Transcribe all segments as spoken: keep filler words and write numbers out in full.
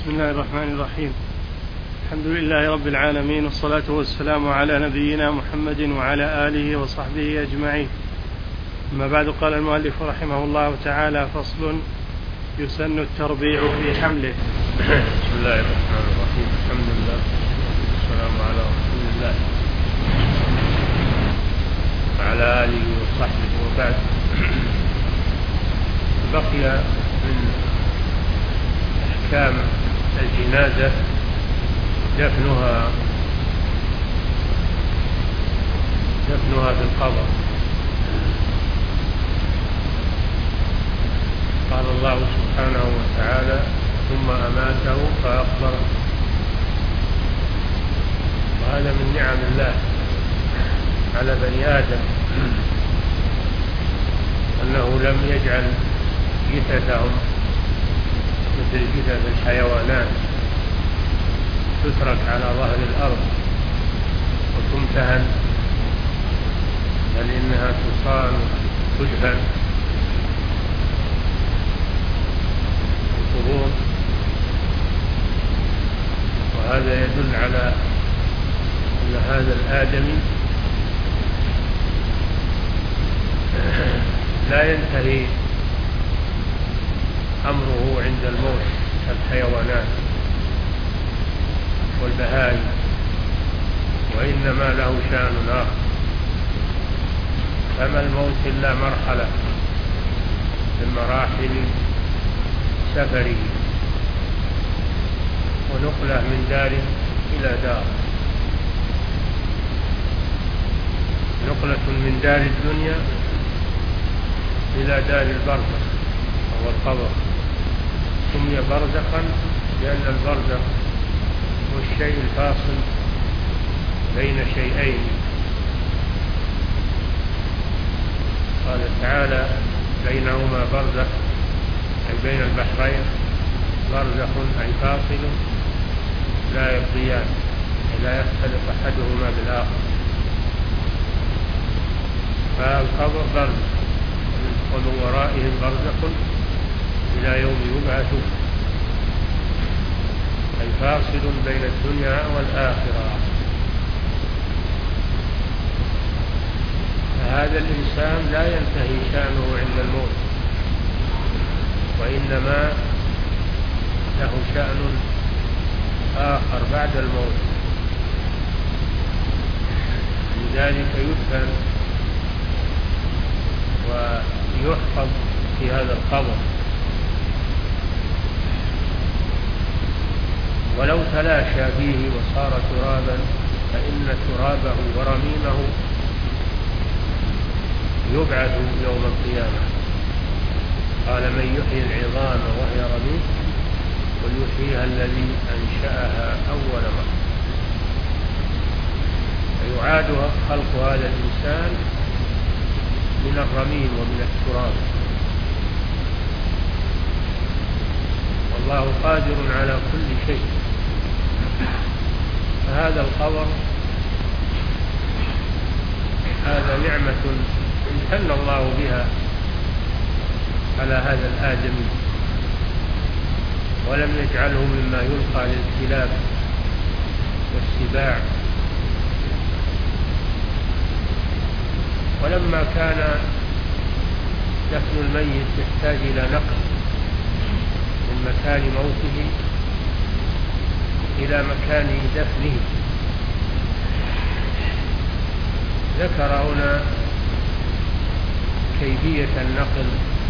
بسم الله الرحمن الرحيم. الحمد لله رب العالمين، والصلاة والسلام على نبينا محمد وعلى آله وصحبه أجمعين. أما بعد، قال المؤلف رحمه الله تعالى: فصل: يسن التربيع في حمله. بسم الله الرحمن الرحيم. الحمد لله والسلام على رسول الله وعلى آله وصحبه، وبعد. بقي من أحكام الجنازة دفنها دفنها في القبر. قال الله سبحانه وتعالى: ثم أماته فأقبره. وهذا من نعم الله على بني آدم، أنه لم يجعل جثثهم مثل جثث الحيوانات تترك على ظهر الأرض وتمتهن، بل إنها تصان وتدفن في القبور. وهذا يدل على أن هذا الآدمي لا ينتهي أمره عند الموت كالحيوانات والبهائم، وإنما له شأن آخر. فما الموت إلا مرحلة من مراحل سفره، ونقلة من دار إلى دار، نقلة من دار الدنيا إلى دار البرزخ وهو القبر. سمي برزخا لأن البرزخ هو الشيء الفاصل بين شيئين. قال تعالى: بينهما برزخ، أي بين البحرين برزخ أي فاصل لا يبغيان، لا يختلف أحدهما بالآخر. فالقبر برزخ، ومن ورائهم برزخ إلى يوم يبعثون، أي فاصل بين الدنيا والآخرة. فهذا الإنسان لا ينتهي شأنه عند الموت، وإنما له شأن آخر بعد الموت. لذلك يدفن ويحفظ في هذا القبر، ولو تلاشى فيه وصار ترابا فإن ترابه ورميمه يبعث يوم القيامة. قال: من يحيي العظام وهي رميم قل يحييها الذي أنشأها أول مرة. فيعاد خلق هذا الإنسان من الرميم ومن التراب، والله قادر على كل شيء. فهذا القبر هذا نعمة امتن الله بها على هذا الآدمي، ولم يجعله مما يلقى للكلاب والسباع. ولما كان دفن الميت يحتاج إلى نقل من مكان موته إلى مكان دفنه، ذكر هنا كيفية النقل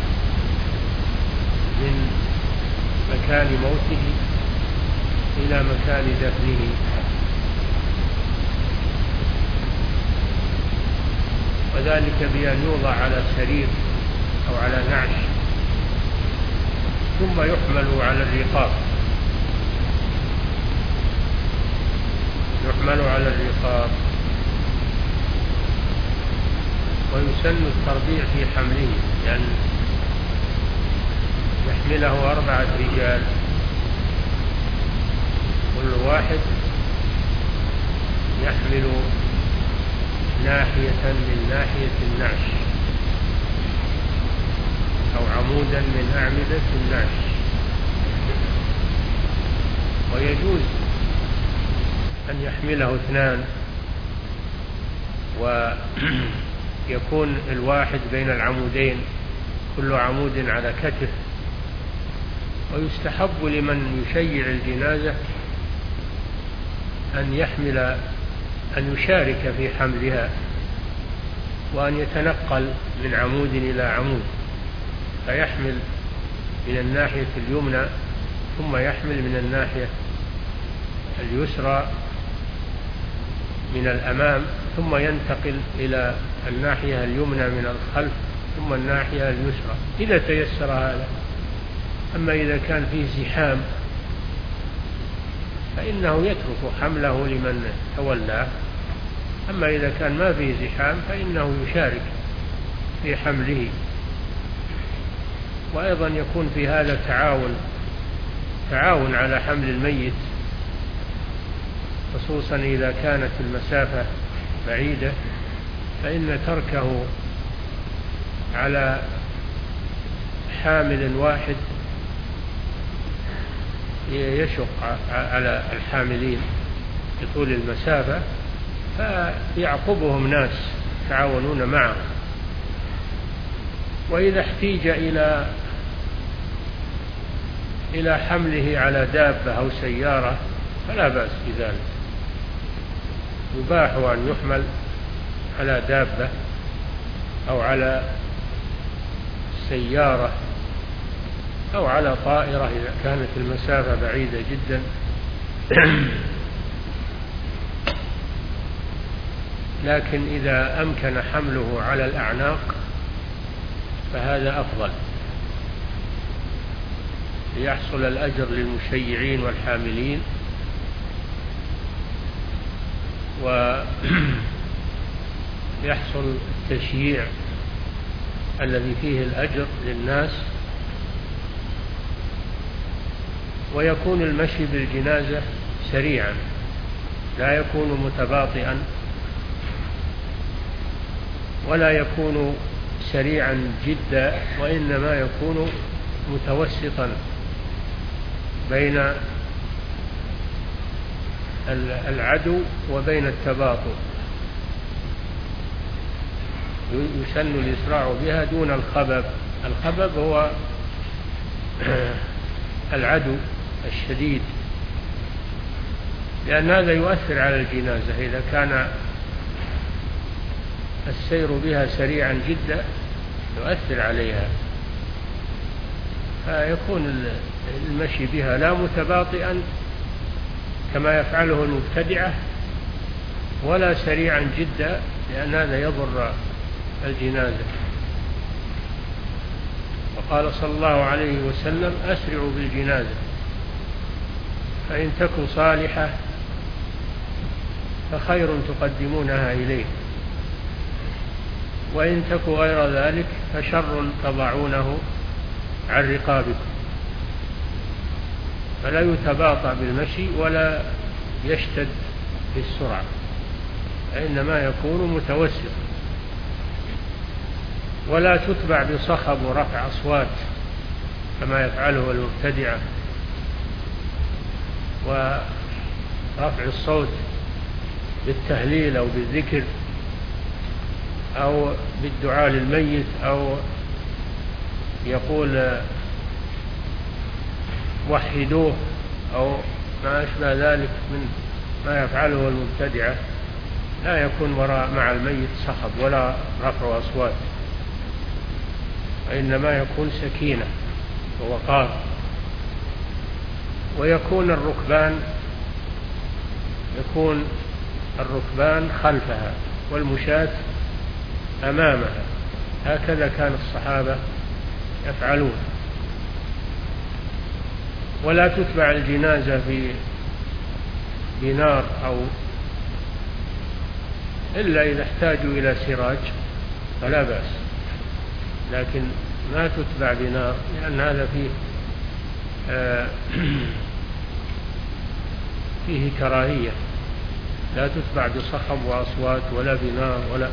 من مكان موته إلى مكان دفنه. وذلك بأن يوضع على سرير أو على نعش، ثم يحمل على الرقاب يحمل على الرقاب ويسن التربيع في حمله، لأن يحمله أربعة رجال، كل واحد يحمل ناحية من ناحية النعش أو عمودا من أعمدة النعش، ويجوز أن يحمله اثنان ويكون الواحد بين العمودين، كل عمود على كتف. ويستحب لمن يشيع الجنازة أن يحمل أن يشارك في حملها، وأن يتنقل من عمود إلى عمود، فيحمل من الناحية اليمنى ثم يحمل من الناحية اليسرى من الأمام، ثم ينتقل إلى الناحية اليمنى من الخلف ثم الناحية اليسرى إذا تيسر هذا. أما إذا كان فيه زحام فإنه يترك حمله لمن تولاه، أما إذا كان ما فيه زحام فإنه يشارك في حمله. وأيضا يكون في هذا تعاون تعاون على حمل الميت، خصوصا إذا كانت المسافة بعيدة، فإن تركه على حامل واحد يشق على الحاملين بطول المسافة، فيعقبهم ناس يتعاونون معه. وإذا احتيج إلى إلى حمله على دابة أو سيارة فلا بأس بذلك، يباح أن يحمل على دابة أو على سيارة أو على طائرة إذا كانت المسافة بعيدة جدا. لكن إذا أمكن حمله على الأعناق فهذا أفضل، ليحصل الأجر للمشيعين والحاملين، ويحصل التشييع الذي فيه الأجر للناس، ويكون المشي بالجنازة سريعا لا يكون متباطئا ولا يكون سريعا جدا، وإنما يكون متوسطا بين العدو وبين التباطؤ، يسن الإسراع بها دون الخبب. الخبب هو العدو الشديد، لأن هذا يؤثر على الجنازة. إذا كان السير بها سريعا جدا يؤثر عليها، فيكون المشي بها لا متباطئا كما يفعله المبتدعة ولا سريعا جدا، لأن هذا يضر الجنازة. وقال صلى الله عليه وسلم: أسرعوا بالجنازة فإن تكن صالحة فخير تقدمونها إليه، وإن تكن غير ذلك فشر تضعونه عن رقابكم. فلا يتباطأ بالمشي ولا يشتد في السرعة، إنما يكون متوسط. ولا تتبع بصخب ورفع أصوات كما يفعله المبتدعة، ورفع الصوت بالتهليل أو بالذكر أو بالدعاء للميت، أو يقول وحدوه أو ما أشبه ذلك من ما يفعله المبتدعة. لا يكون وراء مع الميت صخب ولا رفع أصوات، وإنما يكون سكينة ووقار. ويكون الركبان يكون الركبان خلفها والمشاة أمامها، هكذا كان الصحابة يفعلون. ولا تتبع الجنازة في بنار أو إلا إذا احتاجوا إلى سراج فلا بأس، لكن ما تتبع بنار، لأن هذا فيه آه فيه كراهية. لا تتبع بصخب وأصوات ولا بنار ولا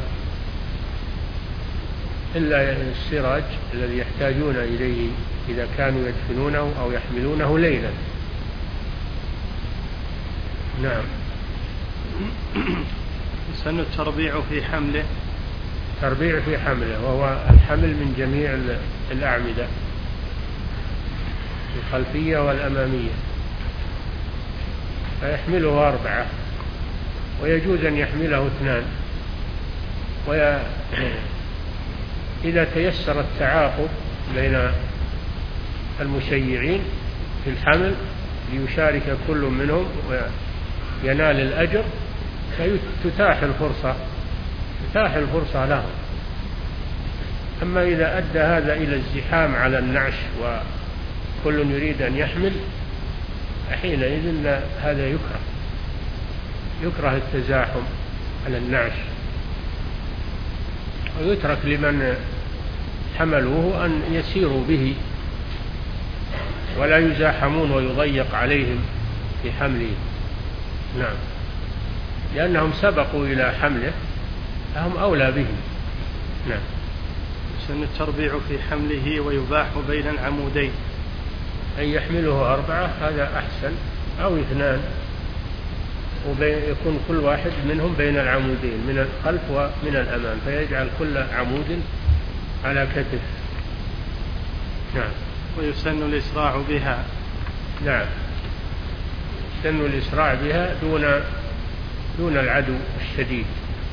إلا السراج الذي يحتاجون إليه إذا كانوا يدفنونه أو يحملونه ليلا. نعم. يسن التربيع في حمله. تربيع في حمله وهو الحمل من جميع الأعمدة الخلفية والأمامية، فيحمله أربعة، ويجوز أن يحمله اثنان، وإذا تيسر التعاقب بين المشيعين في الحمل ليشارك كل منهم وينال الأجر فتتاح الفرصة تتاح الفرصة لهم. أما إذا أدى هذا إلى الزحام على النعش وكل يريد أن يحمل، حينئذ هذا يكره يكره التزاحم على النعش، ويترك لمن حملوه أن يسيروا به ولا يزاحمون ويضيق عليهم في حمله. نعم، لأنهم سبقوا إلى حمله فهم أولى به. نعم. يسن التربيع في حمله ويباح بين العمودين، أن يحمله أربعة هذا أحسن، أو اثنان، ويكون كل واحد منهم بين العمودين من الخلف ومن الأمام، فيجعل كل عمود على كتف. نعم. ويسن الإسراع بها. نعم، يسن الإسراع بها دون دون العدو الشديد.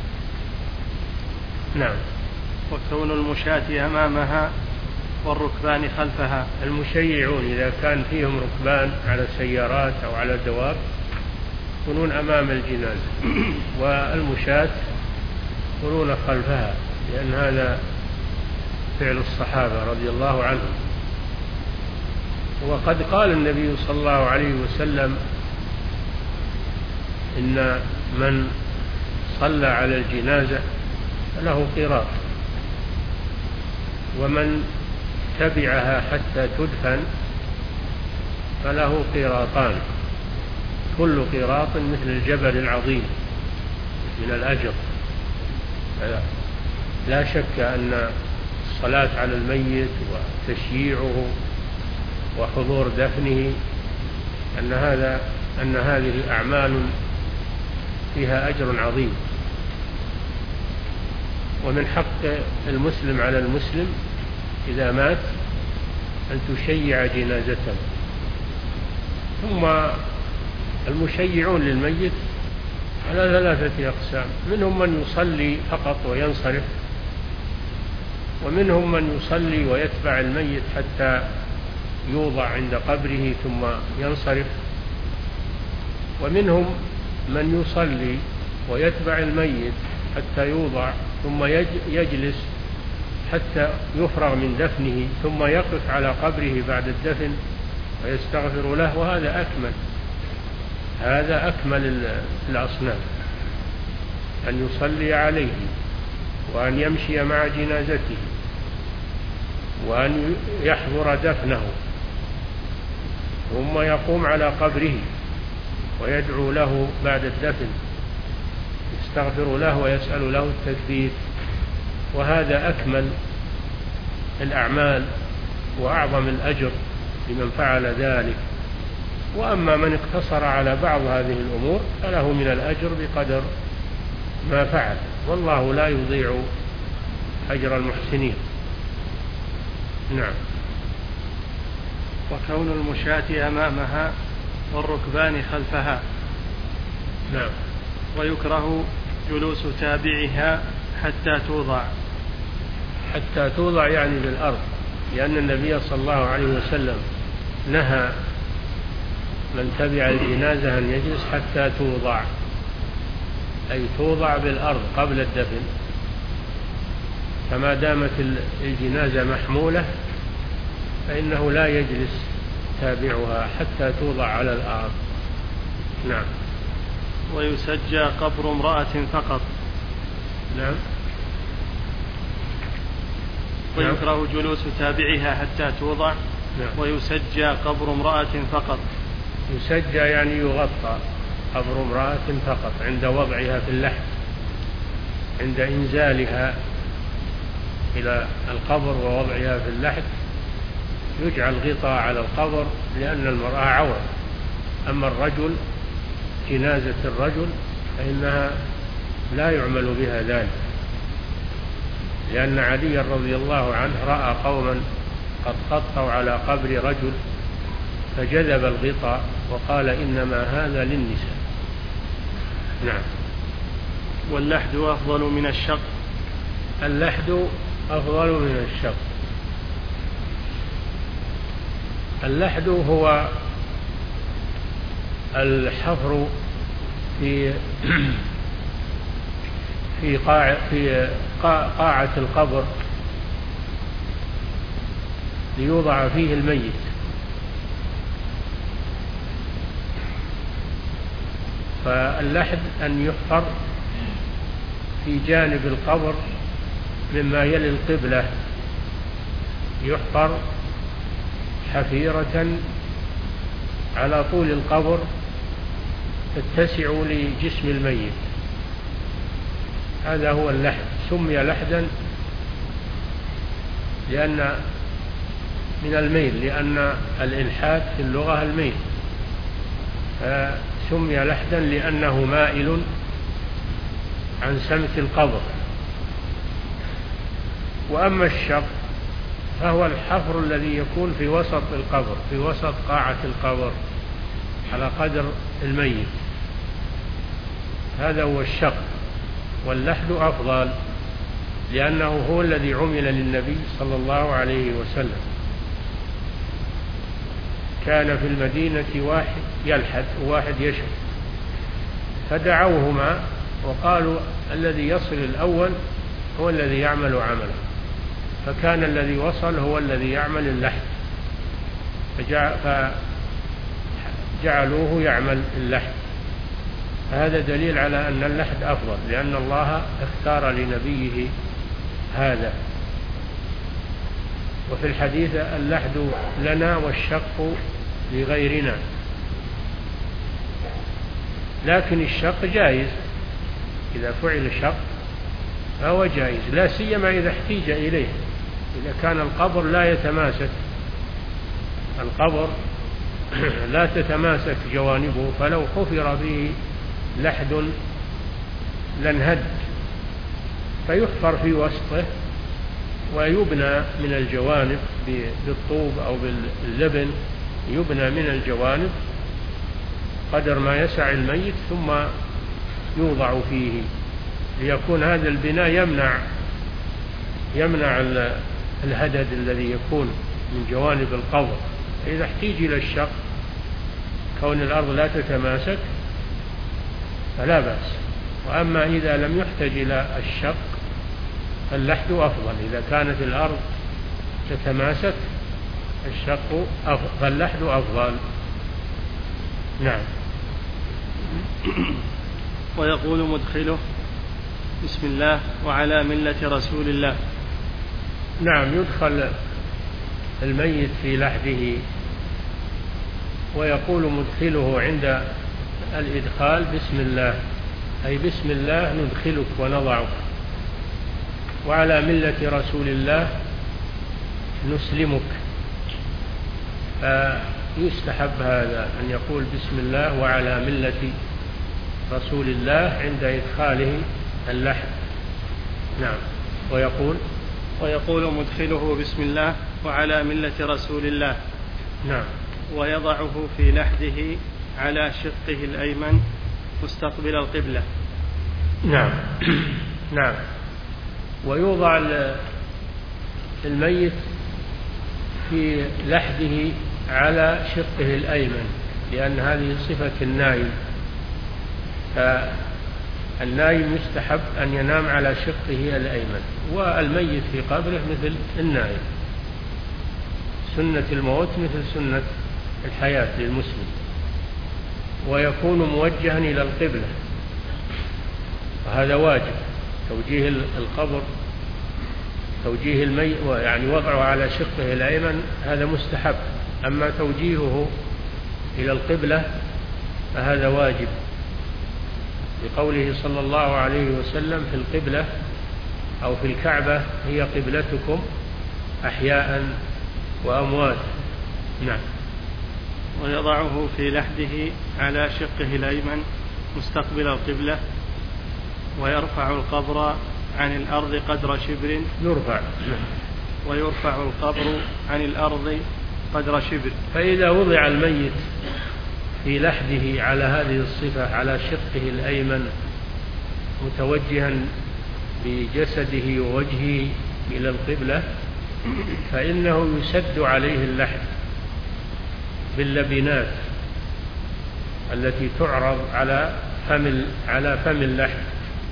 نعم. وكون المشاة أمامها والركبان خلفها. المشيعون إذا كان فيهم ركبان على سيارات أو على دواب يكونون أمام الجنازة، والمشاة يكونون خلفها، لأن هذا فعل الصحابة رضي الله عنهم. وقد قال النبي صلى الله عليه وسلم إن من صلى على الجنازة له قيراط، ومن تبعها حتى تدفن فله قيراطان، كل قيراط مثل الجبل العظيم من الأجر. لا شك أن الصلاة على الميت وتشييعه وحضور دفنه أن هذا أن هذه أعمال فيها أجر عظيم. ومن حق المسلم على المسلم إذا مات أن تشيع جنازته. ثم المشيعون للميت على ثلاثة أقسام: منهم من يصلي فقط وينصرف، ومنهم من يصلي ويتبع الميت حتى يوضع عند قبره ثم ينصرف، ومنهم من يصلي ويتبع الميت حتى يوضع ثم يجلس حتى يفرغ من دفنه ثم يقف على قبره بعد الدفن ويستغفر له، وهذا أكمل هذا أكمل الأصناف، أن يصلي عليه وأن يمشي مع جنازته وأن يحضر دفنه ثم يقوم على قبره ويدعو له بعد الدفن، يستغفر له ويسأل له التثبيت، وهذا أكمل الأعمال وأعظم الأجر لمن فعل ذلك. وأما من اقتصر على بعض هذه الأمور فله من الأجر بقدر ما فعل، والله لا يضيع أجر المحسنين. نعم. وكون المشاة أمامها والركبان خلفها. نعم. ويكره جلوس تابعها حتى توضع. حتى توضع يعني بالأرض، لأن النبي صلى الله عليه وسلم نهى من تبع الجنازة أن يجلس حتى توضع، أي توضع بالأرض قبل الدفن. فما دامت الجنازة محمولة فإنه لا يجلس تابعها حتى توضع على الأرض. نعم. ويسجى قبر امرأة فقط. نعم. ويكره جلوس تابعها حتى توضع. نعم. ويسجى قبر امرأة فقط. يسجى يعني يغطى قبر امرأة فقط عند وضعها في اللحد، عند إنزالها إلى القبر ووضعها في اللحد يجعل غطاء على القبر، لأن المرأة عورة، أما الرجل جنازة الرجل فإنها لا يعمل بها ذلك، لأن علي رضي الله عنه رأى قوما قد خطوا على قبر رجل فجذب الغطاء وقال إنما هذا للنساء. نعم. واللحد أفضل من الشق. اللحد أفضل من الشق. اللحد هو الحفر في في قاع في قاعة القبر ليوضع فيه الميت، فاللحد أن يحفر في جانب القبر مما يلي القبلة، يحفر حفيرة على طول القبر تتسع لجسم الميت، هذا هو اللحد. سمي لحدا لأن من الميل، لأن الإلحاد في اللغة الميل، فسمي لحدا لأنه مائل عن سمت القبر. وأما الشق فهو الحفر الذي يكون في وسط القبر، في وسط قاعة القبر على قدر الميت، هذا هو الشق. واللحد أفضل لأنه هو الذي عمل للنبي صلى الله عليه وسلم، كان في المدينة واحد يلحد وواحد يشهد، فدعوهما وقالوا الذي يصل الأول هو الذي يعمل عمله، فكان الذي وصل هو الذي يعمل اللحد، فجعلوه يعمل اللحد. هذا دليل على أن اللحد أفضل، لأن الله اختار لنبيه هذا. وفي الحديث اللحد لنا والشق لغيرنا، لكن الشق جائز، إذا فعل شق فهو جائز، لا سيما إذا احتيج إليه، إذا كان القبر لا يتماسك، القبر لا تتماسك جوانبه، فلو حفر به لحد لانهد، فيحفر في وسطه ويبنى من الجوانب بالطوب أو باللبن، يبنى من الجوانب قدر ما يسع الميت، ثم يوضع فيه، ليكون هذا البناء يمنع يمنع الهدد الذي يكون من جوانب القبر. إذا احتيج إلى الشق كون الأرض لا تتماسك فلا بأس. وأما إذا لم يحتج إلى الشق فاللحد أفضل، إذا كانت الأرض تتماسك الشق أفضل، فاللحد أفضل. نعم. ويقول مدخله بسم الله وعلى ملة رسول الله. نعم، يدخل الميت في لحده، ويقول مدخله عند الإدخال بسم الله، أي بسم الله ندخلك ونضعك، وعلى ملة رسول الله نسلمك. فيستحب هذا أن يقول بسم الله وعلى ملة رسول الله عند إدخاله اللحد. نعم. ويقول ويقول مدخله بسم الله وعلى ملة رسول الله. نعم. ويضعه في لحده على شقه الأيمن مستقبل القبلة. نعم. نعم. ويوضع الميت في لحده على شقه الأيمن، لأن هذه صفة النايم، فالنايم يستحب أن ينام على شقه الأيمن، والميت في قبره مثل النايم، سنة الموت مثل سنة الحياة للمسلم. ويكون موجها إلى القبلة، وهذا واجب، توجيه القبر توجيه الميت يعني وضعه على شقه الأيمن هذا مستحب، أما توجيهه إلى القبلة فهذا واجب، لقوله صلى الله عليه وسلم في القبلة أو في الكعبة هي قبلتكم أحياء وأموات. نعم. ويضعه في لحده على شقه الأيمن مستقبل القبلة، ويرفع القبر عن الأرض قدر شبر يرفع ويرفع القبر عن الأرض قدر شبر. فإذا وضع الميت في لحده على هذه الصفة على شقه الأيمن متوجها بجسده ووجهه إلى القبلة، فإنه يسد عليه اللحد باللبنات التي تعرض على فم على فم اللحد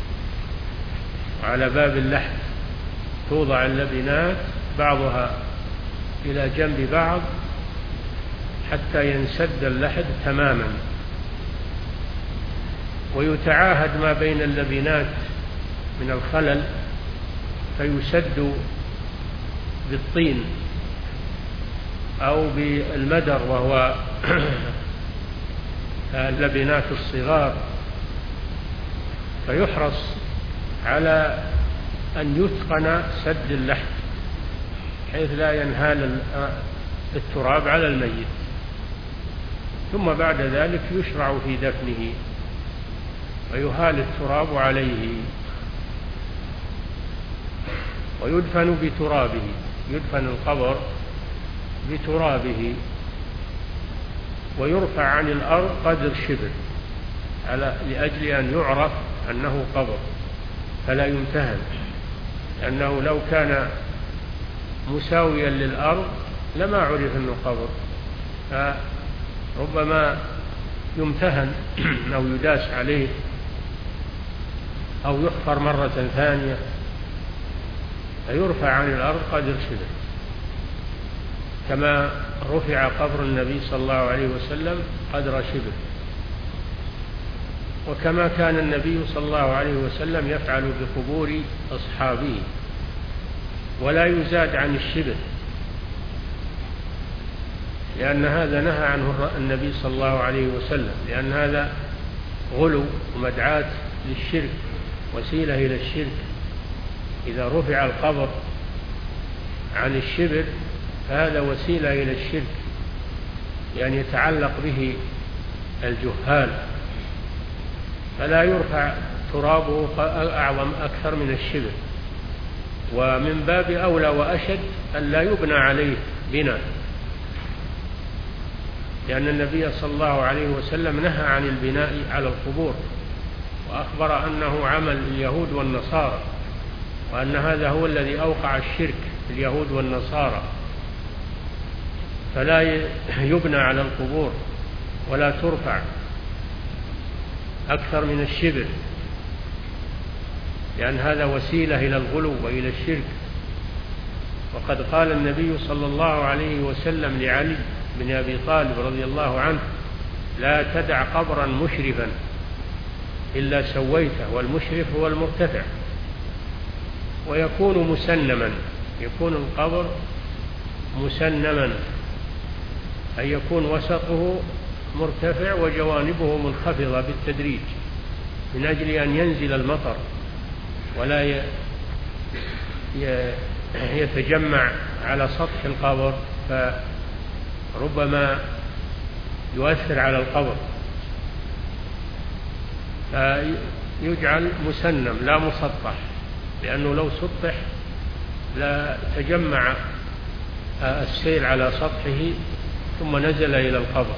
وعلى باب اللحد، توضع اللبنات بعضها إلى جنب بعض حتى ينسد اللحد تماما، ويتعاهد ما بين اللبنات من الخلل فيسد بالطين أو بالمدر وهو اللبنات الصغار، فيحرص على أن يتقن سد اللحد حيث لا ينهال التراب على الميت. ثم بعد ذلك يشرع في دفنه ويهال التراب عليه ويدفن بترابه، يدفن القبر بترابه ويرفع عن الأرض قدر شبر على لأجل أن يعرف أنه قبر فلا يمتهن، لأنه لو كان مساويا للأرض لما عرف أنه قبر، فربما يمتهن أو يداس عليه أو يحفر مرة ثانية، فيرفع عن الأرض قدر شبر كما رفع قبر النبي صلى الله عليه وسلم قدر شبر، وكما كان النبي صلى الله عليه وسلم يفعل بقبور أصحابه ولا يزاد عن الشبر، لأن هذا نهى عنه النبي صلى الله عليه وسلم، لأن هذا غلو ومدعاة للشرك، وسيلة إلى الشرك. إذا رفع القبر عن الشبر فهذا وسيلة إلى الشرك، يعني يتعلق به الجهال، فلا يرفع ترابه أعظم أكثر من الشبر، ومن باب أولى وأشد أن لا يبنى عليه بناء، لأن النبي صلى الله عليه وسلم نهى عن البناء على القبور، وأخبر أنه عمل اليهود والنصارى، وأن هذا هو الذي أوقع الشرك في اليهود والنصارى، فلا يبنى على القبور ولا ترفع أكثر من الشبر، لأن هذا وسيلة إلى الغلو وإلى الشرك. وقد قال النبي صلى الله عليه وسلم لعلي بن أبي طالب رضي الله عنه: لا تدع قبرا مشرفا إلا سويته، والمشرف هو المرتفع، ويكون مسنما، يكون القبر مسنما أي يكون وسطه مرتفع وجوانبه منخفضة بالتدريج من أجل أن ينزل المطر ولا يتجمع على سطح القبر فربما يؤثر على القبر، فيجعل مسنم لا مسطح، لأنه لو سطح لا تجمع السيل على سطحه ثم نزل إلى القبر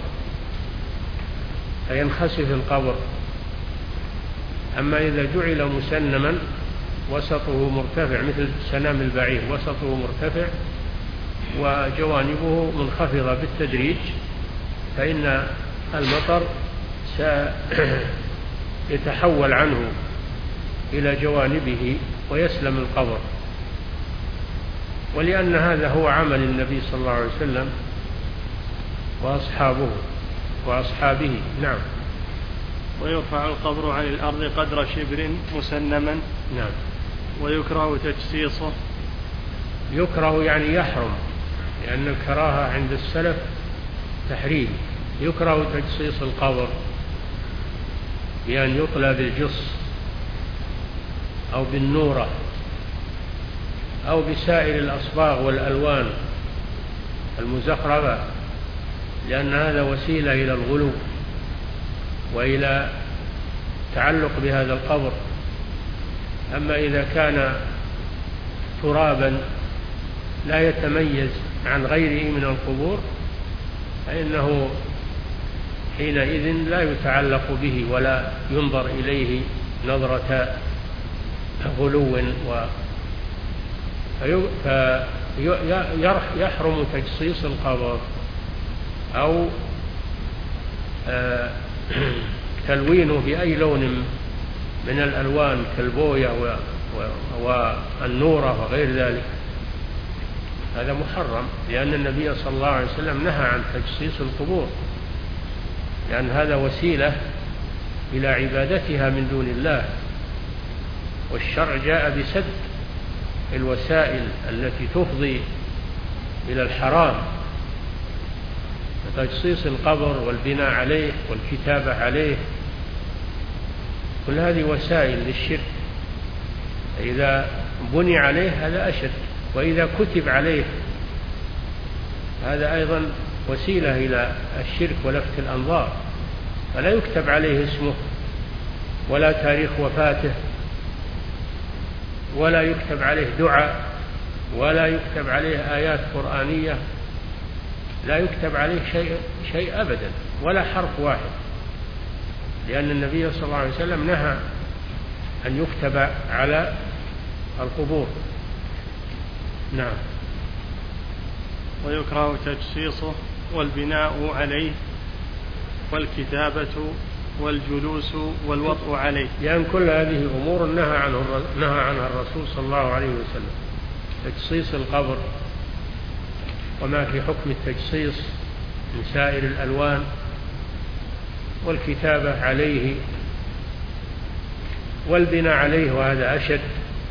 فينخسف القبر. أما إذا جعل مسنما وسطه مرتفع مثل سنام البعير، وسطه مرتفع وجوانبه منخفضة بالتدريج، فإن المطر سيتحول عنه إلى جوانبه ويسلم القبر. ولأن هذا هو عمل النبي صلى الله عليه وسلم وأصحابه وأصحابه. نعم. ويرفع القبر عن الأرض قدر شبر مسنما. نعم. ويكره تجسيصه. يكره يعني يحرم، لأن الكراهة عند السلف تحريم. يكره تجسيص القبر بأن يطلى بالجص أو بالنورة أو بسائر الأصباغ والألوان المزخرفة، لأن هذا وسيلة إلى الغلو وإلى التعلق بهذا القبر. أما إذا كان ترابا لا يتميز عن غيره من القبور فإنه حينئذ لا يتعلق به ولا ينظر إليه نظرة غلو، فيحرم تجصيص القبر أو تلوينه بأي لون من الألوان كالبوية والنورة وغير ذلك. هذا محرم، لأن النبي صلى الله عليه وسلم نهى عن تجصيص القبور، لأن هذا وسيلة إلى عبادتها من دون الله، والشرع جاء بسد الوسائل التي تفضي إلى الحرام. تجصيص القبر والبناء عليه والكتابة عليه كل هذه وسائل للشرك. إذا بني عليه هذا أشد، وإذا كتب عليه هذا أيضا وسيلة إلى الشرك ولفت الأنظار. فلا يكتب عليه اسمه ولا تاريخ وفاته ولا يكتب عليه دعاء ولا يكتب عليه آيات قرآنية، لا يكتب عليه شيء, شيء أبدا ولا حرف واحد، لأن النبي صلى الله عليه وسلم نهى أن يكتب على القبور. نعم. ويكره تجصيصه والبناء عليه والكتابة والجلوس والوطء عليه، لأن يعني كل هذه أمور نهى عنه نهى عنها الرسول صلى الله عليه وسلم. تجصيص القبر وما في حكم التجصيص من سائر الألوان، والكتابة عليه والبناء عليه، وهذا أشد،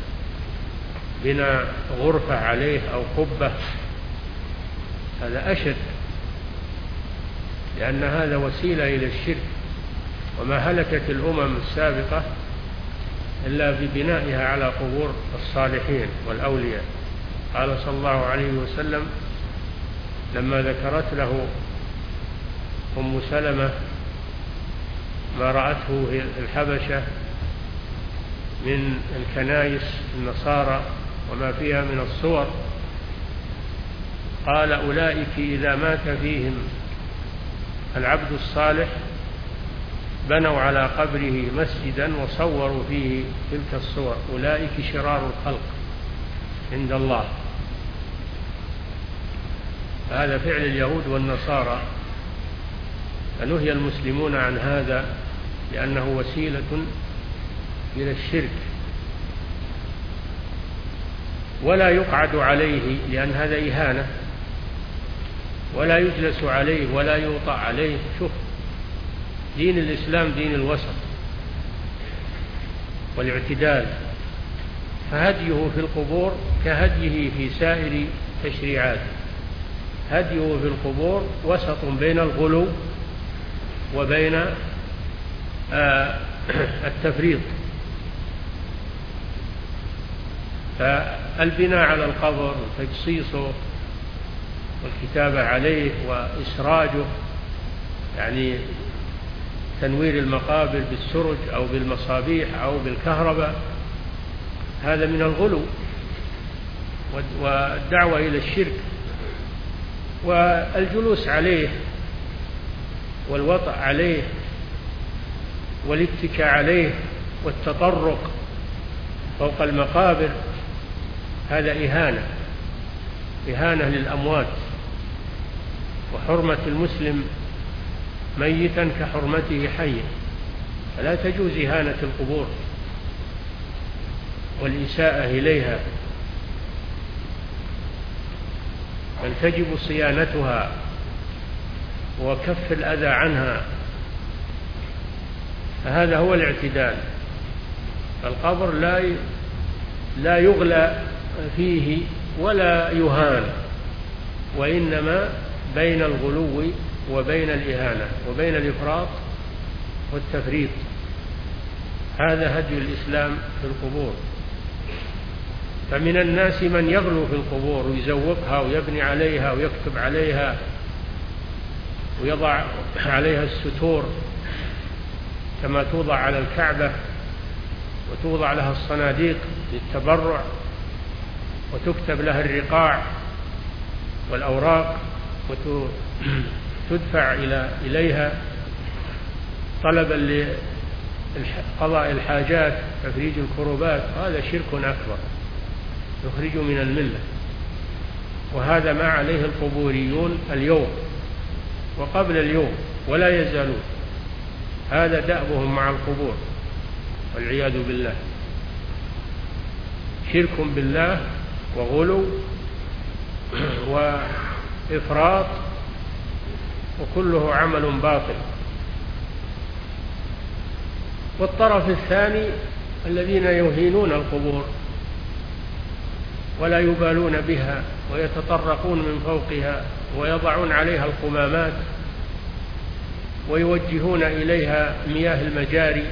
بناء غرفة عليه أو قبة، هذا أشد، لأن هذا وسيلة إلى الشرك. وما هلكت الأمم السابقة إلا ببنائها على قبور الصالحين والأولياء. قال صلى الله عليه وسلم لما ذكرت له أم سلمة ما رأته في الحبشة من الكنائس النصارى وما فيها من الصور، قال أولئك إذا مات فيهم العبد الصالح بنوا على قبره مسجدا وصوروا فيه تلك الصور، أولئك شرار الخلق عند الله. هذا فعل اليهود والنصارى، فنهي المسلمون عن هذا لأنه وسيلة إلى الشرك. ولا يقعد عليه لأن هذا إهانة، ولا يجلس عليه ولا يوطأ عليه. شوف، دين الإسلام دين الوسط والاعتدال، فهديه في القبور كهديه في سائر تشريعاته. هديه في القبور وسط بين الغلو وبين التفريط. فالبناء على القبر وتجصيصه والكتابة عليه وإسراجه، يعني تنوير المقابر بالسرج أو بالمصابيح أو بالكهرباء، هذا من الغلو والدعوة إلى الشرك. والجلوس عليه والوطأ عليه والاتكاء عليه والتطرق فوق المقابر هذا إهانة، إهانة للأموات. وحرمة المسلم ميتا كحرمته حيا، فلا تجوز إهانة القبور والإساءة إليها، بل تجب صيانتها وكف الأذى عنها. فهذا هو الاعتدال. القبر لا لا يغلى فيه ولا يهان، وإنما بين الغلو وبين الإهانة وبين الإفراط والتفريط. هذا هدي الإسلام في القبور. فمن الناس من يغلو في القبور ويزوقها ويبني عليها ويكتب عليها ويضع عليها الستور كما توضع على الكعبة وتوضع لها الصناديق للتبرع وتكتب لها الرقاع والأوراق وتدفع إليها طلبا لقضاء الحاجات تفريج الكروبات، هذا شرك أكبر يخرج من الملة، وهذا ما عليه القبوريون اليوم وقبل اليوم ولا يزالون، هذا دأبهم مع القبور والعياذ بالله، شرك بالله وغلو وإفراط وكله عمل باطل. والطرف الثاني الذين يهينون القبور ولا يبالون بها ويتطرقون من فوقها ويضعون عليها القمامات ويوجهون إليها مياه المجاري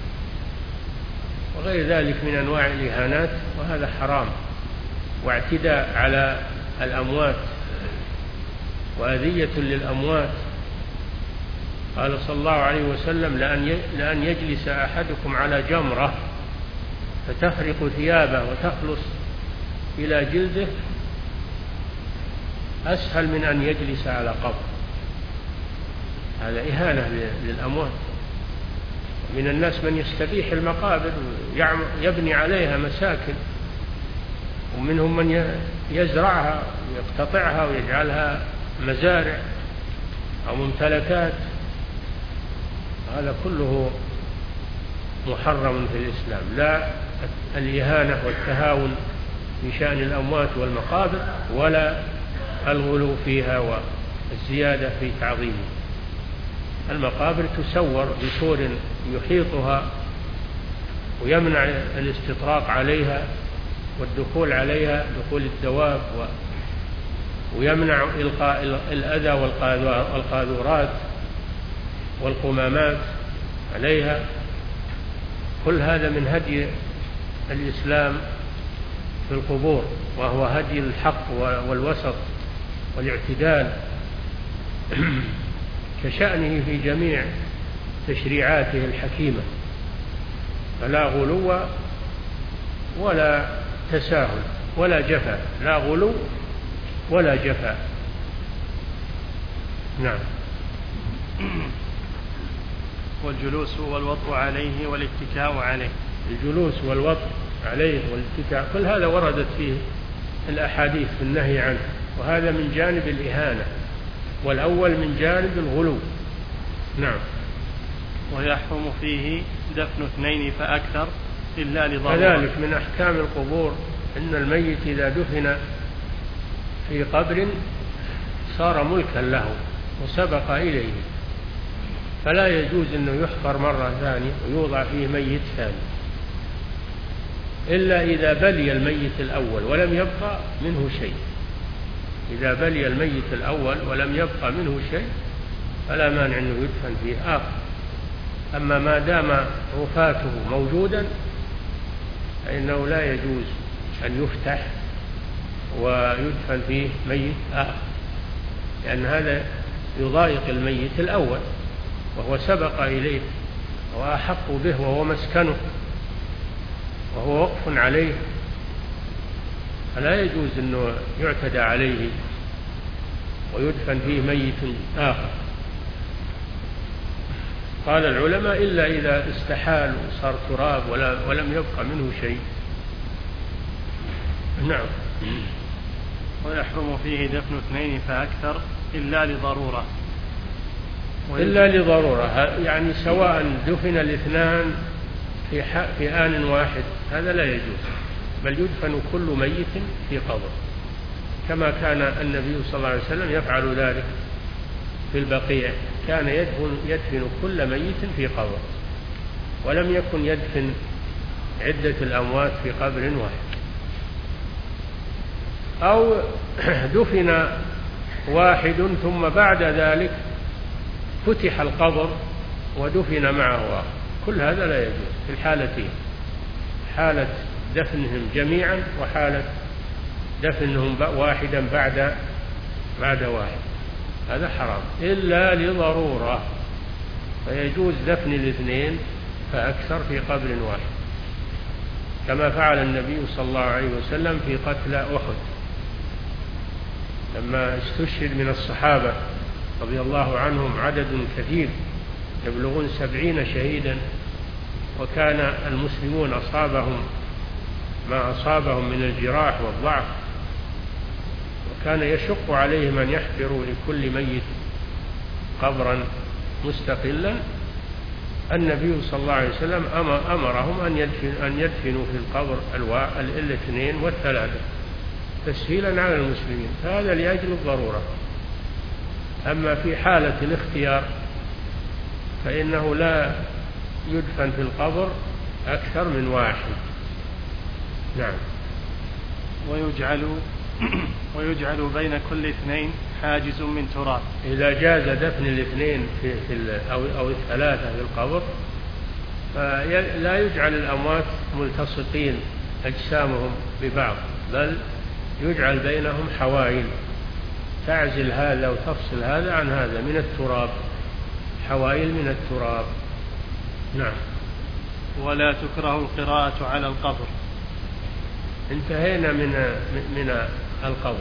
وغير ذلك من أنواع الإهانات، وهذا حرام واعتداء على الأموات وأذية للأموات. قال صلى الله عليه وسلم: لأن يجلس أحدكم على جمرة فتخرق ثيابه وتخلص إلى جلده أسهل من أن يجلس على قبر. هذا إهانة للأموات. من الناس من يستبيح المقابر يبني عليها مساكن، ومنهم من يزرعها ويقتطعها ويجعلها مزارع أو ممتلكات، هذا كله محرم في الإسلام. لا الإهانة والتهاون في شأن الأموات والمقابر، ولا الغلو فيها والزيادة في تعظيمها. المقابر تسور بسور يحيطها ويمنع الاستطراق عليها والدخول عليها، دخول الدواب، ويمنع إلقاء الأذى والقاذورات والقمامات عليها. كل هذا من هدي الإسلام في القبور، وهو هدي الحق والوسط والاعتدال كشأنه في جميع تشريعاته الحكيمة، فلا غلو ولا تساهل ولا جفاء، لا غلو ولا جفاء. نعم. والجلوس والوطء عليه والاتكاء عليه. الجلوس والوطء عليه والاتكاء كل هذا وردت فيه الأحاديث في النهي عنه، وهذا من جانب الإهانة، والأول من جانب الغلو. نعم. ويحرم فيه دفن اثنين فأكثر إلا لضرورة. كذلك من أحكام القبور أن الميت إذا دفن في قبر صار ملكا له وسبق إليه، فلا يجوز أنه يحفر مرة ثانية ويوضع فيه ميت ثاني، إلا إذا بلي الميت الأول ولم يبقى منه شيء. إذا بلي الميت الأول ولم يبقى منه شيء فلا مانع أنه يدفن فيه آخر. أما ما دام وفاته موجودا فإنه لا يجوز أن يفتح ويدفن فيه ميت آخر، لأن هذا يضايق الميت الأول وهو سبق إليه وأحق به وهو مسكنه وهو وقف عليه، فلا يجوز أنه يعتدى عليه ويدفن فيه ميت آخر. قال العلماء: إلا إذا استحال وصار تراب ولم يبقى منه شيء. نعم. ويحرم فيه دفن اثنين فأكثر إلا لضرورة. إلا لضرورة، يعني سواء دفن الاثنان في, في آن واحد هذا لا يجوز، بل يدفن كل ميت في قبر، كما كان النبي صلى الله عليه وسلم يفعل ذلك في البقيع، كان يدفن, يدفن كل ميت في قبر، ولم يكن يدفن عدة الأموات في قبر واحد. أو دفن واحد ثم بعد ذلك فتح القبر ودفن معه آخر، كل هذا لا يجوز في الحالتين، حالة دفنهم جميعا وحالة دفنهم واحدا بعد بعد واحد، هذا حرام إلا لضرورة. فيجوز دفن الاثنين فأكثر في قبر واحد، كما فعل النبي صلى الله عليه وسلم في قتل أحد لما استشهد من الصحابة رضي الله عنهم عدد كثير يبلغون سبعين شهيدا، وكان المسلمون أصابهم ما أصابهم من الجراح والضعف، وكان يشق عليهم أن يحفروا لكل ميت قبرا مستقلا. النبي صلى الله عليه وسلم أمرهم أن يدفنوا, أن يدفنوا في القبر الاثنين والثلاثة تسهيلا على المسلمين، فهذا لأجل الضرورة. أما في حالة الاختيار فإنه لا يدفن في القبر أكثر من واحد. نعم. ويجعل ويجعل بين كل اثنين حاجز من تراب. إذا جاز دفن الاثنين في, في أو, أو الثلاثة في القبر فلا يجعل الأموات ملتصقين أجسامهم ببعض، بل يجعل بينهم حوائل تعزل هذا وتفصل هذا عن هذا من التراب، حوائل من التراب. نعم. ولا تكره القراءة على القبر. انتهينا من من القبر.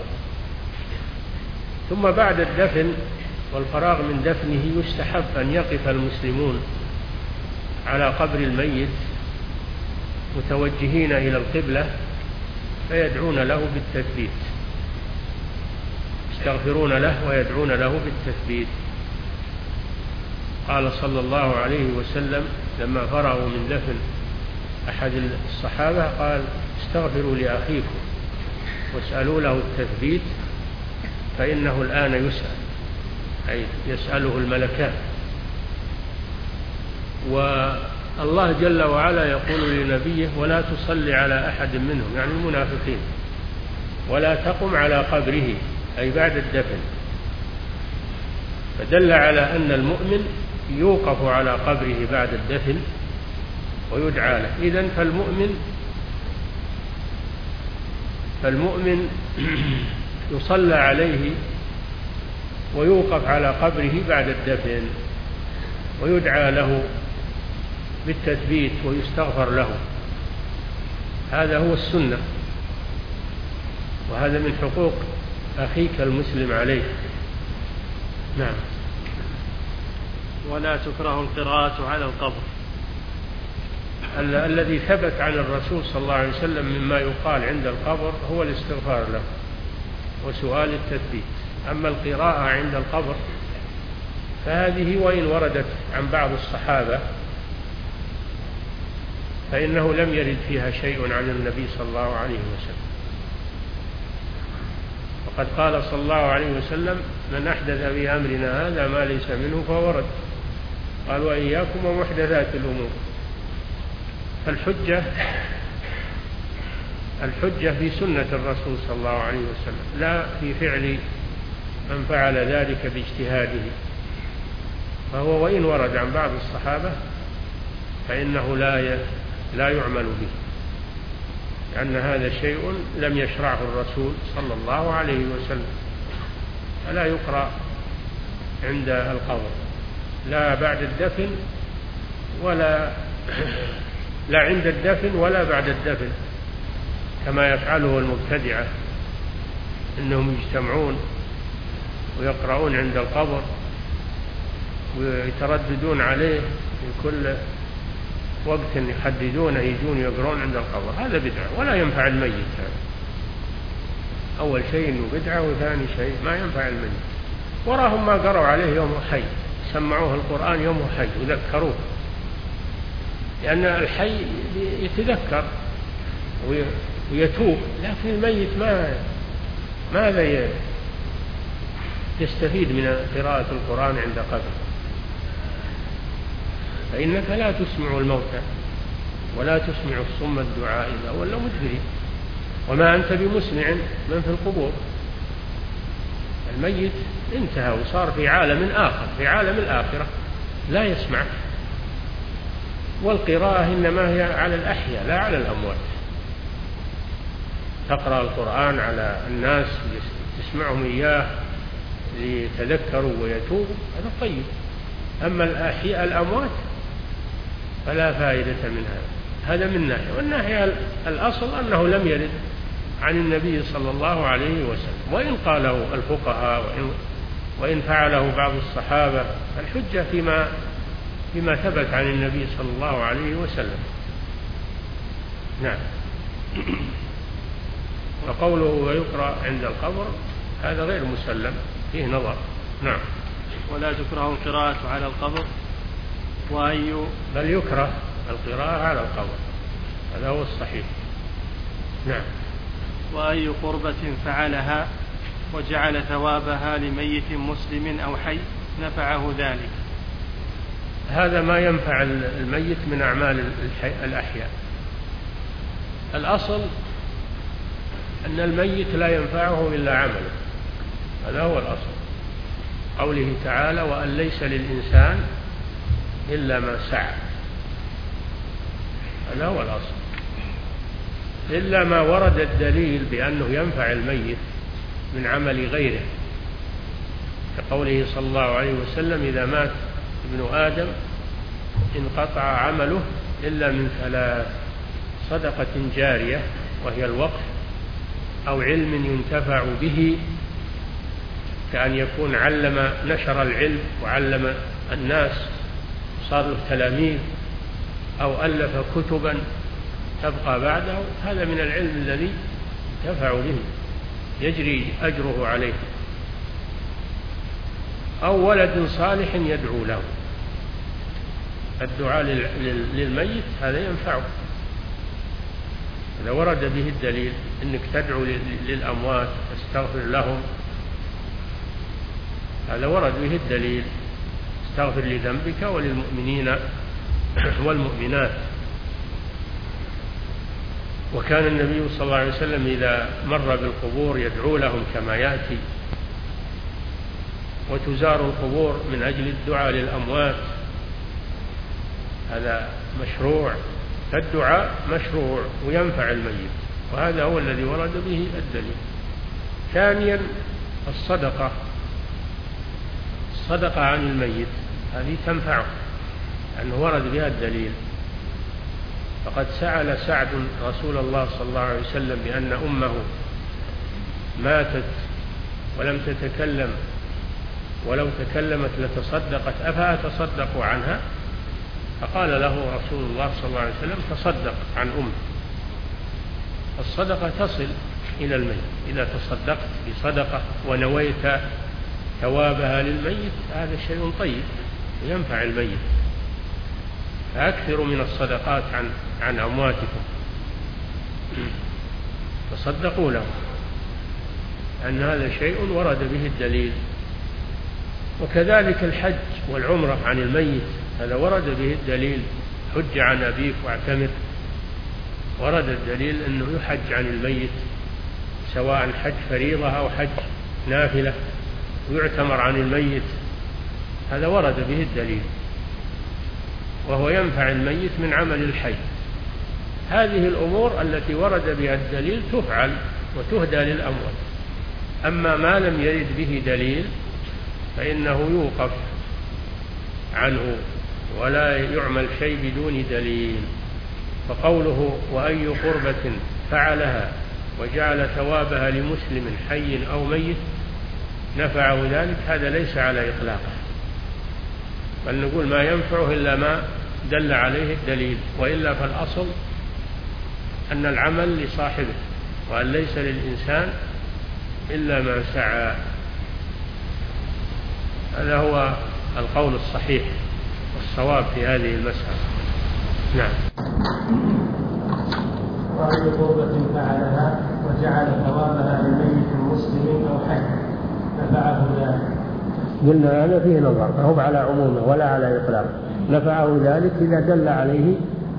ثم بعد الدفن والفراغ من دفنه يستحب أن يقف المسلمون على قبر الميت متوجهين إلى القبلة فيدعون له بالتثبيت، يستغفرون له ويدعون له بالتثبيت. قال صلى الله عليه وسلم لما فرغوا من دفن أحد الصحابة قال: استغفروا لأخيكم واسألوا له التثبيت فإنه الآن يسأل، أي يسأله الملكان. والله جل وعلا يقول لنبيه: ولا تصلي على أحد منهم، يعني المنافقين، ولا تقم على قبره، أي بعد الدفن. فدل على أن المؤمن يوقف على قبره بعد الدفن ويدعى له. إذن فالمؤمن فالمؤمن يصلى عليه ويوقف على قبره بعد الدفن ويدعى له بالتثبيت ويستغفر له. هذا هو السنة، وهذا من حقوق أخيك المسلم عليه. نعم. ولا تكره القراءة على القبر. ال- الذي ثبت عن الرسول صلى الله عليه وسلم مما يقال عند القبر هو الاستغفار له وسؤال التثبيت. أما القراءة عند القبر فهذه وإن وردت عن بعض الصحابة فإنه لم يرد فيها شيء عن النبي صلى الله عليه وسلم. وقد قال صلى الله عليه وسلم: من أحدث في أمرنا هذا ما ليس منه فهو رد. قال: وإياكم ومحدثات الأمور. فالحجة الحجة في سنة الرسول صلى الله عليه وسلم، لا في فعل من فعل ذلك باجتهاده. فهو وإن ورد عن بعض الصحابة فإنه لا لا يعمل به، لأن هذا شيء لم يشرعه الرسول صلى الله عليه وسلم. فلا يقرأ عند القبر، لا بعد الدفن ولا لا عند الدفن ولا بعد الدفن، كما يفعله المبتدعة، إنهم يجتمعون ويقرؤون عند القبر ويترددون عليه في كل وقت يحددونه يجون يقرؤون عند القبر. هذا بدعة ولا ينفع الميت. هذا أول شيء إنه بدعة، وثاني شيء ما ينفع الميت. وراهم ما قرأوا عليه يوم حي، سمعوه القرآن يوم حي وذكروه، لأن الحي يتذكر ويتوب، لكن الميت ما ماذا يستفيد من قراءة القرآن عند قبره؟ فإنك لا تسمع الموتى ولا تسمع الصم الدعاء إذا ولوا مدبرين، وما أنت بمسمع من في القبور. الميت انتهى وصار في عالم آخر، في عالم الآخرة، لا يسمع. والقراءة إنما هي على الأحياء لا على الأموات. تقرأ القرآن على الناس تسمعهم إياه ليتذكروا ويتوبوا، هذا طيب. أما الأحياء الأموات فلا فائدة من هذا. هذا من ناحية. والناحية الأصل أنه لم يرد عن النبي صلى الله عليه وسلم، وإن قاله الفقهاء وإن, وإن فعله بعض الصحابة، الحجة فيما فيما ثبت عن النبي صلى الله عليه وسلم. نعم. وقوله ويقرأ عند القبر هذا غير مسلم، فيه نظر. نعم. ولا تكره القراءة على القبر، وأي بل يكره القراءة على القبر، هذا هو الصحيح. نعم. وأي قربة فعلها وجعل ثوابها لميت مسلم أو حي نفعه ذلك. هذا ما ينفع الميت من أعمال الأحياء. الأصل أن الميت لا ينفعه إلا عمله، هذا هو الأصل. قوله تعالى وأن ليس للإنسان إلا ما سعى، هذا هو الأصل. إلا ما ورد الدليل بأنه ينفع الميت من عمل غيره، كقوله صلى الله عليه وسلم إذا مات ابن آدم انقطع عمله إلا من ثلاث: صدقة جارية وهي الوقف، أو علم ينتفع به كأن يكون علم نشر العلم وعلم الناس صار له تلاميذ، أو ألف كتبا تبقى بعده، هذا من العلم الذي ينتفع به يجري أجره عليه، أو ولد صالح يدعو له. الدعاء للميت هذا ينفعه، إذا ورد به الدليل أنك تدعو للأموات تستغفر لهم، هذا ورد به الدليل، استغفر لذنبك وللمؤمنين والمؤمنات. وكان النبي صلى الله عليه وسلم إذا مر بالقبور يدعو لهم كما يأتي. وتزار القبور من أجل الدعاء للأموات، هذا مشروع، فالدعاء مشروع وينفع الميت، وهذا هو الذي ورد به الدليل. ثانيا الصدقة، الصدقة عن الميت هذه تنفعه لأنه ورد بها الدليل. فقد سأل سعد رسول الله صلى الله عليه وسلم بأن أمه ماتت ولم تتكلم، ولو تكلمت لتصدقت، أفأتصدق عنها؟ فقال له رسول الله صلى الله عليه وسلم تصدق عن أمه. الصدقة تصل إلى الميت، إذا تصدقت بصدقة ونويت ثوابها للميت هذا شيء طيب وينفع الميت، فأكثروا من الصدقات عن عن أمواتكم، تصدقوا له، أن هذا شيء ورد به الدليل. وكذلك الحج والعمرة عن الميت، هذا ورد به الدليل، حج عن أبيك واعتمر، ورد الدليل أنه يحج عن الميت سواء حج فريضة أو حج نافلة، ويعتمر عن الميت، هذا ورد به الدليل، وهو ينفع الميت من عمل الحي. هذه الأمور التي ورد بها الدليل تفعل وتهدى للأموات. أما ما لم يرد به دليل فإنه يوقف عنه ولا يعمل شيء بدون دليل. فقوله وأي قربة فعلها وجعل ثوابها لمسلم حي أو ميت نفعه ذلك، هذا ليس على إطلاقه، بل نقول ما ينفعه إلا ما دل عليه الدليل، وإلا فالأصل أن العمل لصاحبه، وأن ليس للإنسان إلا ما سعى. هذا هو القول الصحيح والصواب في هذه المسألة. نعم. وأي قربة فعلها وجعل ثوابها لميت مسلم أو حي نفعه ذلك. قلنا هذا فيه نظر، فهو على عمومه ولا على إطلاق. نفعه ذلك إذا دل عليه.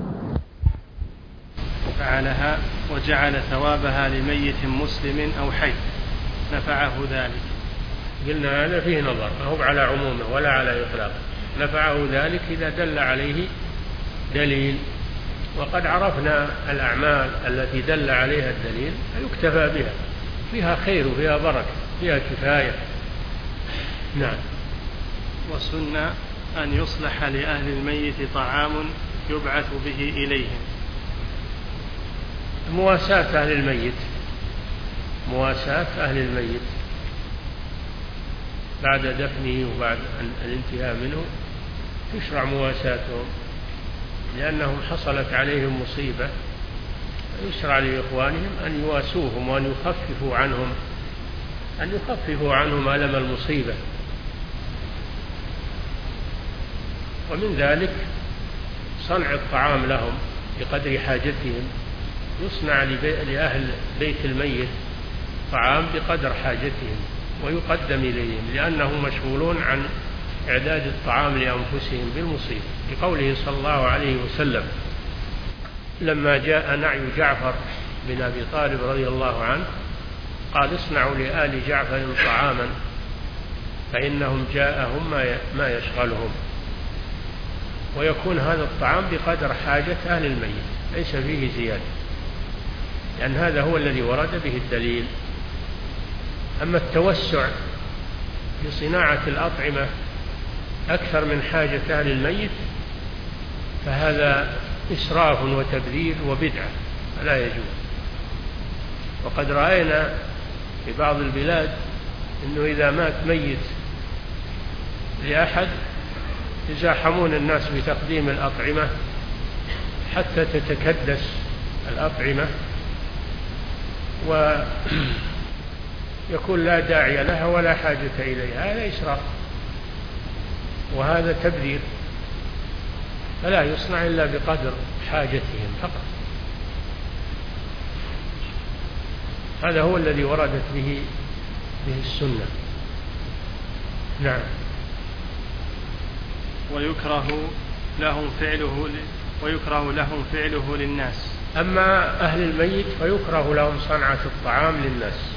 فعلها وجعل ثوابها لميت مسلم أو حي نفعه ذلك. قلنا هذا فيه نظر، فهو على عمومه ولا على إطلاق. نفعه ذلك إذا دل عليه دليل، وقد عرفنا الأعمال التي دل عليها الدليل فيكتفى بها، فيها خير وفيها بركة، فيها كفاية. نعم. وسنة أن يصلح لأهل الميت طعام يبعث به إليهم. مواساة أهل الميت، مواساة أهل الميت بعد دفنه وبعد الانتهاء منه يشرع مواساتهم، لأنهم حصلت عليهم مصيبة، يشرع لإخوانهم أن يواسوهم وأن يخففوا عنهم أن يخففوا عنهم ألم المصيبة. ومن ذلك صنع الطعام لهم بقدر حاجتهم، يصنع لأهل بيت الميت طعام بقدر حاجتهم ويقدم إليهم، لأنهم مشغولون عن إعداد الطعام لأنفسهم بالمصيبة، لقوله صلى الله عليه وسلم لما جاء نعي جعفر بن أبي طالب رضي الله عنه قال اصنعوا لآل جعفر طعاما فإنهم جاءهم ما يشغلهم، ويكون هذا الطعام بقدر حاجة أهل الميت ليس فيه زيادة، لأن هذا هو الذي ورد به الدليل. أما التوسع في صناعة الأطعمة أكثر من حاجة أهل الميت فهذا إسراف وتبذير وبدعة فلا يجوز. وقد رأينا في بعض البلاد أنه إذا مات ميت لأحد يزاحمون الناس بتقديم الأطعمة حتى تتكدس الأطعمة ويكون لا داعي لها ولا حاجة إليها، هذا إسراف وهذا تبذير، فلا يصنع إلا بقدر حاجتهم فقط. هذا هو الذي وردت به به السنة. نعم. ويكره لهم فعله ويكره لهم فعله للناس. أما أهل الميت فيكره لهم صنعة الطعام للناس،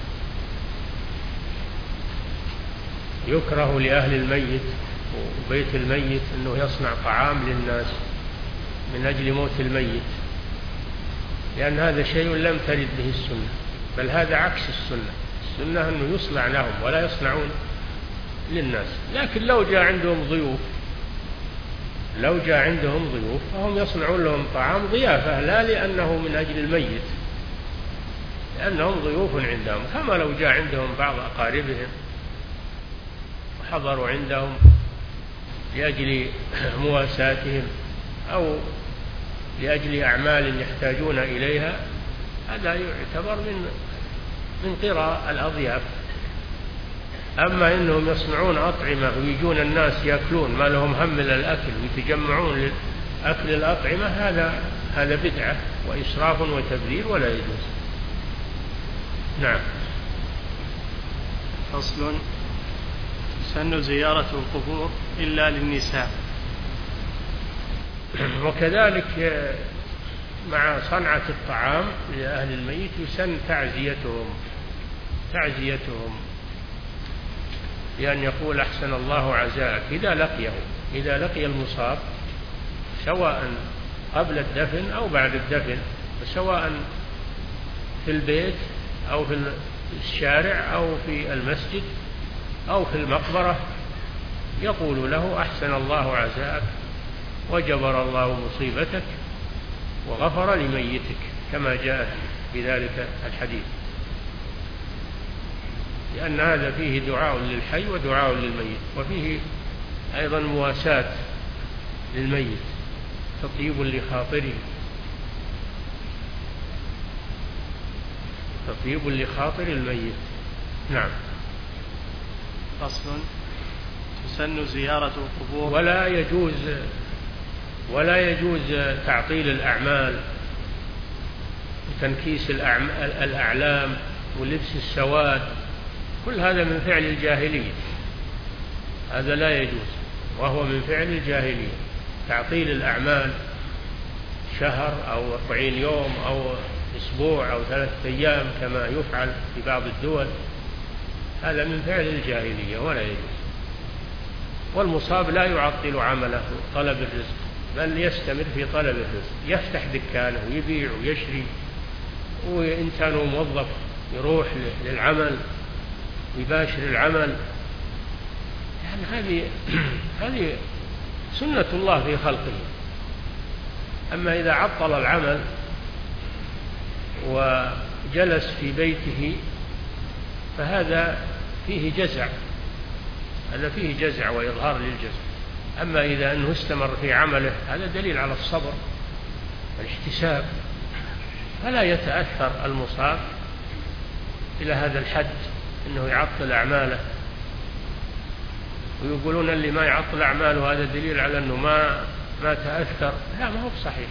يكره لأهل الميت وبيت الميت أنه يصنع طعام للناس من أجل موت الميت، لأن هذا شيء لم ترد به السنة، بل هذا عكس السنة. السنة أنه يصنع لهم ولا يصنعون للناس. لكن لو جاء عندهم ضيوف لو جاء عندهم ضيوف فهم يصنعون لهم طعام ضيافة، لا لأنه من أجل الميت، لأنهم ضيوف عندهم، كما لو جاء عندهم بعض أقاربهم وحضروا عندهم لأجل مواساتهم أو لأجل أعمال يحتاجون إليها، هذا يعتبر من من قراء الأضياف. أما إنهم يصنعون أطعمة ويجون الناس يأكلون ما لهم هم من الأكل ويتجمعون لأكل الأطعمة، هذا هذا بدعة وإسراف وتبذير ولا يجوز. نعم. فصل: سن زيارة القبور إلا للنساء. وكذلك مع صنعة الطعام لأهل الميت يسن تعزيتهم تعزيتهم بأن يقول أحسن الله عزاءك إذا لقيه إذا لقي المصاب، سواء قبل الدفن أو بعد الدفن، سواء في البيت أو في الشارع أو في المسجد أو في المقبرة، يقول له أحسن الله عزاءك وجبر الله مصيبتك وغفر لميتك، كما جاء بذلك الحديث، لأن هذا فيه دعاء للحي ودعاء للميت، وفيه أيضا مواساة للميت، تطيب لخاطره تطيب لخاطر الميت. نعم. فصل: تسن زيارة القبور ولا يجوز ولا يجوز تعطيل الأعمال وتنكيس الأعلام ولبس السواد، كل هذا من فعل الجاهلية، هذا لا يجوز وهو من فعل الجاهلية. تعطيل الأعمال شهر أو أربعين يوم أو أسبوع أو ثلاثة أيام كما يفعل في بعض الدول، هذا من فعل الجاهلية ولا يجوز. والمصاب لا يعطل عمله طلب الرزق، بل يستمر في طلب الرزق، يفتح دكانه ويبيع ويشري، وإن كان موظف يروح للعمل ويباشر العمل، يعني هذه هذه سنة الله في خلقه. أما إذا عطل العمل وجلس في بيته فهذا فيه جزع، هذا فيه جزع وإظهار للجزع. أما إذا أنه استمر في عمله هذا دليل على الصبر والاحتساب، فلا يتأثر المصاب إلى هذا الحد أنه يعطل أعماله. ويقولون اللي ما يعطل أعماله هذا دليل على أنه ما ما تأثر. لا، ما هو صحيح.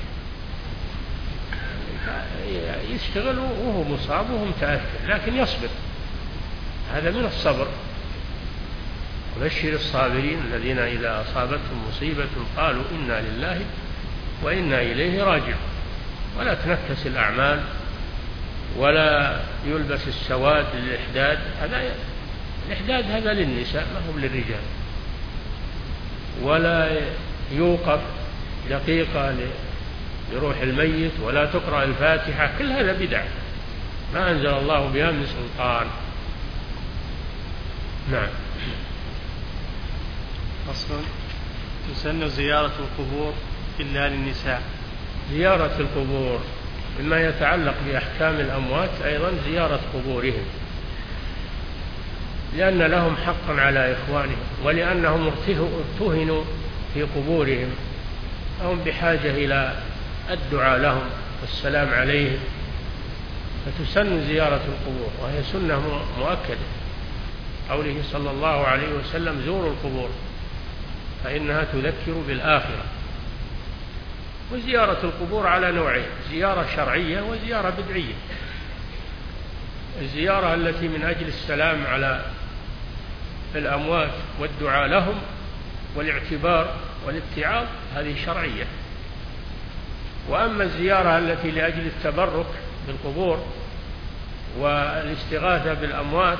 يشتغل وهو مصاب وهو متأثر لكن يصبر، هذا من الصبر. وبشر الصابرين الذين إذا أصابتهم مصيبة قالوا إنا لله وإنا إليه راجعون. ولا تنكس الأعمال ولا يلبس السواد للإحداد. هذا الإحداد هذا للنساء ما هو للرجال. ولا يوقف دقيقة لروح الميت، ولا تقرأ الفاتحة. كل هذا بدع ما أنزل الله بها من سلطان. نعم. أصل تسن زيارة القبور إلا للنساء. زيارة القبور مما يتعلق بأحكام الأموات أيضا زيارة قبورهم، لأن لهم حقا على إخوانهم، ولأنهم ارتهنوا في قبورهم، فهم بحاجة إلى الدعاء لهم والسلام عليهم. فتسن زيارة القبور، وهي سنة مؤكدة. قوله صلى الله عليه وسلم زوروا القبور فإنها تذكر بالآخرة. وزيارة القبور على نوعين: زيارة شرعية وزيارة بدعية. الزيارة التي من أجل السلام على الأموات والدعاء لهم والاعتبار والاتعاظ هذه شرعية. وأما الزيارة التي لأجل التبرك بالقبور والاستغاثة بالأموات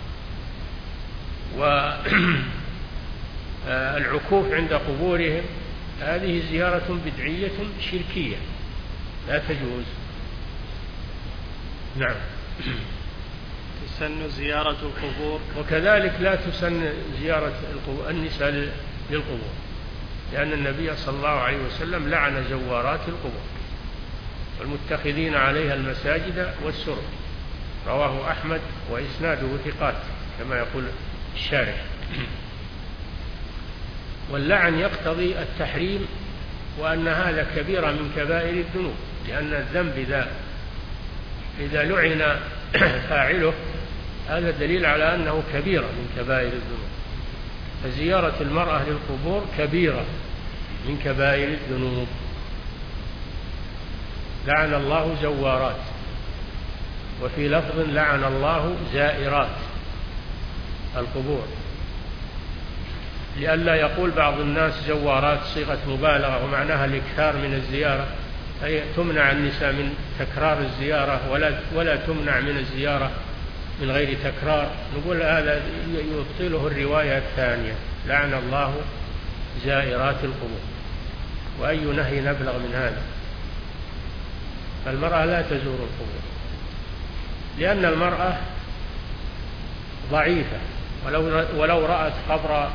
والعكوف عند قبورهم هذه زيارة بدعية شركية لا تجوز. نعم. تسن زيارة القبور. وكذلك لا تسن زيارة النساء للقبور، لأن النبي صلى الله عليه وسلم لعن زوارات القبور والمتخذين عليها المساجد والسرج. رواه أحمد وإسناده ثقات كما يقول الشارح. واللعن يقتضي التحريم، وأن هذا كبيرة من كبائر الذنوب، لأن الذنب إذا إذا لعن فاعله هذا دليل على أنه كبيرة من كبائر الذنوب. فزيارة المرأة للقبور كبيرة من كبائر الذنوب. لعن الله زوارات، وفي لفظ لعن الله زائرات القبور، لئلا يقول بعض الناس زوارات صيغة مبالغة ومعناها الإكثار من الزيارة، أي تمنع النساء من تكرار الزيارة ولا ولا تمنع من الزيارة من غير تكرار. نقول هذا يبطله الرواية الثانية لعن الله زائرات القبور. وأي نهي نبلغ من هذا؟ المرأة لا تزور القبور، لأن المرأة ضعيفة، ولو ولو رأت قبر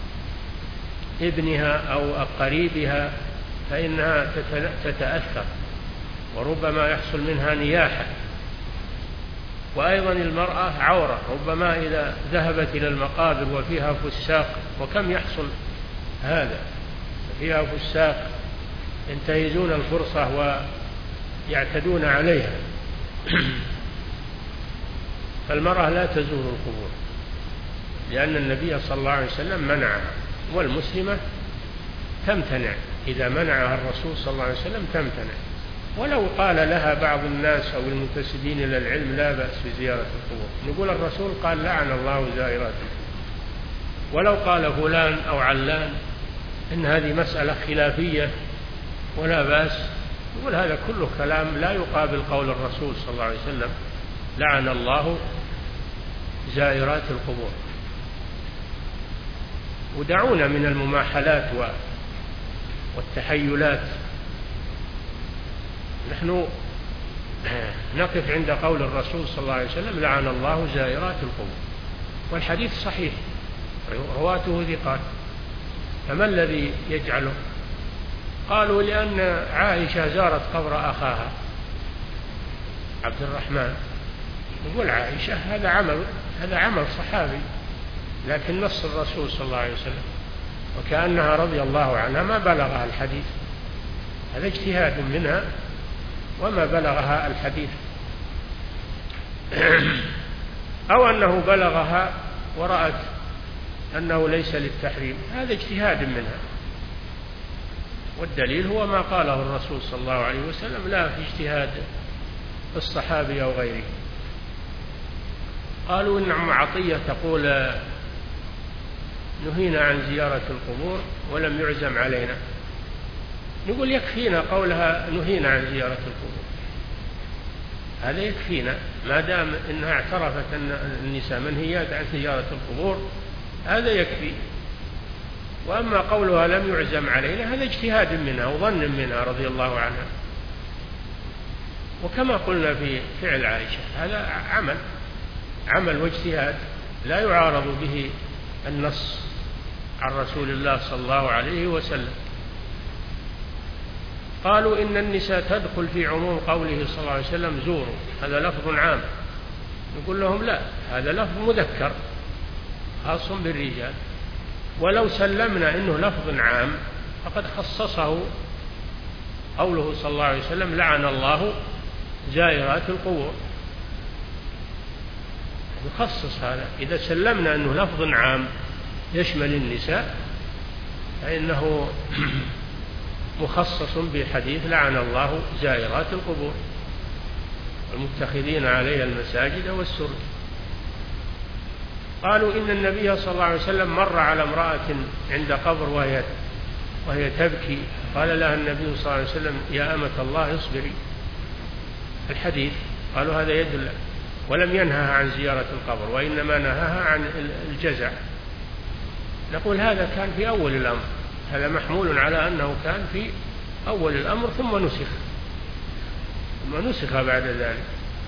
ابنها أو قريبها فإنها تتأثر وربما يحصل منها نياحة. وأيضا المرأة عورة، ربما إذا ذهبت إلى المقابر وفيها فساق، وكم يحصل هذا، فيها فساق ينتهزون الفرصة ويعتدون عليها. فالمرأة لا تزور القبور، لأن النبي صلى الله عليه وسلم منعها، والمسلمة تمتنع إذا منعها الرسول صلى الله عليه وسلم تمتنع. ولو قال لها بعض الناس أو المنتسبين إلى العلم لا بأس بزيارة القبور، نقول الرسول قال لعن الله زائراته. ولو قال فلان أو علان إن هذه مسألة خلافية ولا بأس، نقول هذا كله كلام لا يقابل قول الرسول صلى الله عليه وسلم لعن الله زائرات القبور. ودعونا من المماحلات والتحيلات، نحن نقف عند قول الرسول صلى الله عليه وسلم لعن الله زائرات القبور، والحديث صحيح رواته ثقات، فما الذي يجعله؟ قالوا لأن عائشة زارت قبر أخاها عبد الرحمن، يقول عائشة هذا عمل هذا عمل صحابي، لكن نص الرسول صلى الله عليه وسلم، وكأنها رضي الله عنها ما بلغها الحديث، هذا اجتهاد منها وما بلغها الحديث، أو أنه بلغها ورأت أنه ليس للتحريم، هذا اجتهاد منها، والدليل هو ما قاله الرسول صلى الله عليه وسلم، لا في اجتهاد الصحابي أو غيره. قالوا إن أم عطية تقول نهينا عن زيارة القبور ولم يعزم علينا، نقول يكفينا قولها نهينا عن زيارة القبور، هذا يكفينا ما دام إنها اعترفت أن النساء منهيات عن زيارة القبور، هذا يكفي. وأما قولها لم يعزم علينا هذا اجتهاد منها وظن منها رضي الله عنها، وكما قلنا في فعل عائشة هذا عمل عمل واجتهاد لا يعارض به النص عن رسول الله صلى الله عليه وسلم. قالوا إن النساء تدخل في عموم قوله صلى الله عليه وسلم زوروا، هذا لفظ عام، نقول لهم لا، هذا لفظ مذكر خاص بالرجال، ولو سلمنا إنه لفظ عام فقد خصصه قوله صلى الله عليه وسلم لعن الله زائرات القبور، يخصص هذا. إذا سلمنا أنه لفظ عام يشمل النساء فإنه مخصص بحديث لعن الله زائرات القبور والمتخذين عليها المساجد والسرج. قالوا إن النبي صلى الله عليه وسلم مر على امرأة عند قبر وهي وهي تبكي، قال لها النبي صلى الله عليه وسلم يا أمة الله اصبري، الحديث. قالوا هذا يدل، ولم ينهها عن زيارة القبر وإنما نهاها عن الجزع. نقول هذا كان في أول الأمر، هذا محمول على أنه كان في أول الأمر ثم نسخ ثم نسخ بعد ذلك.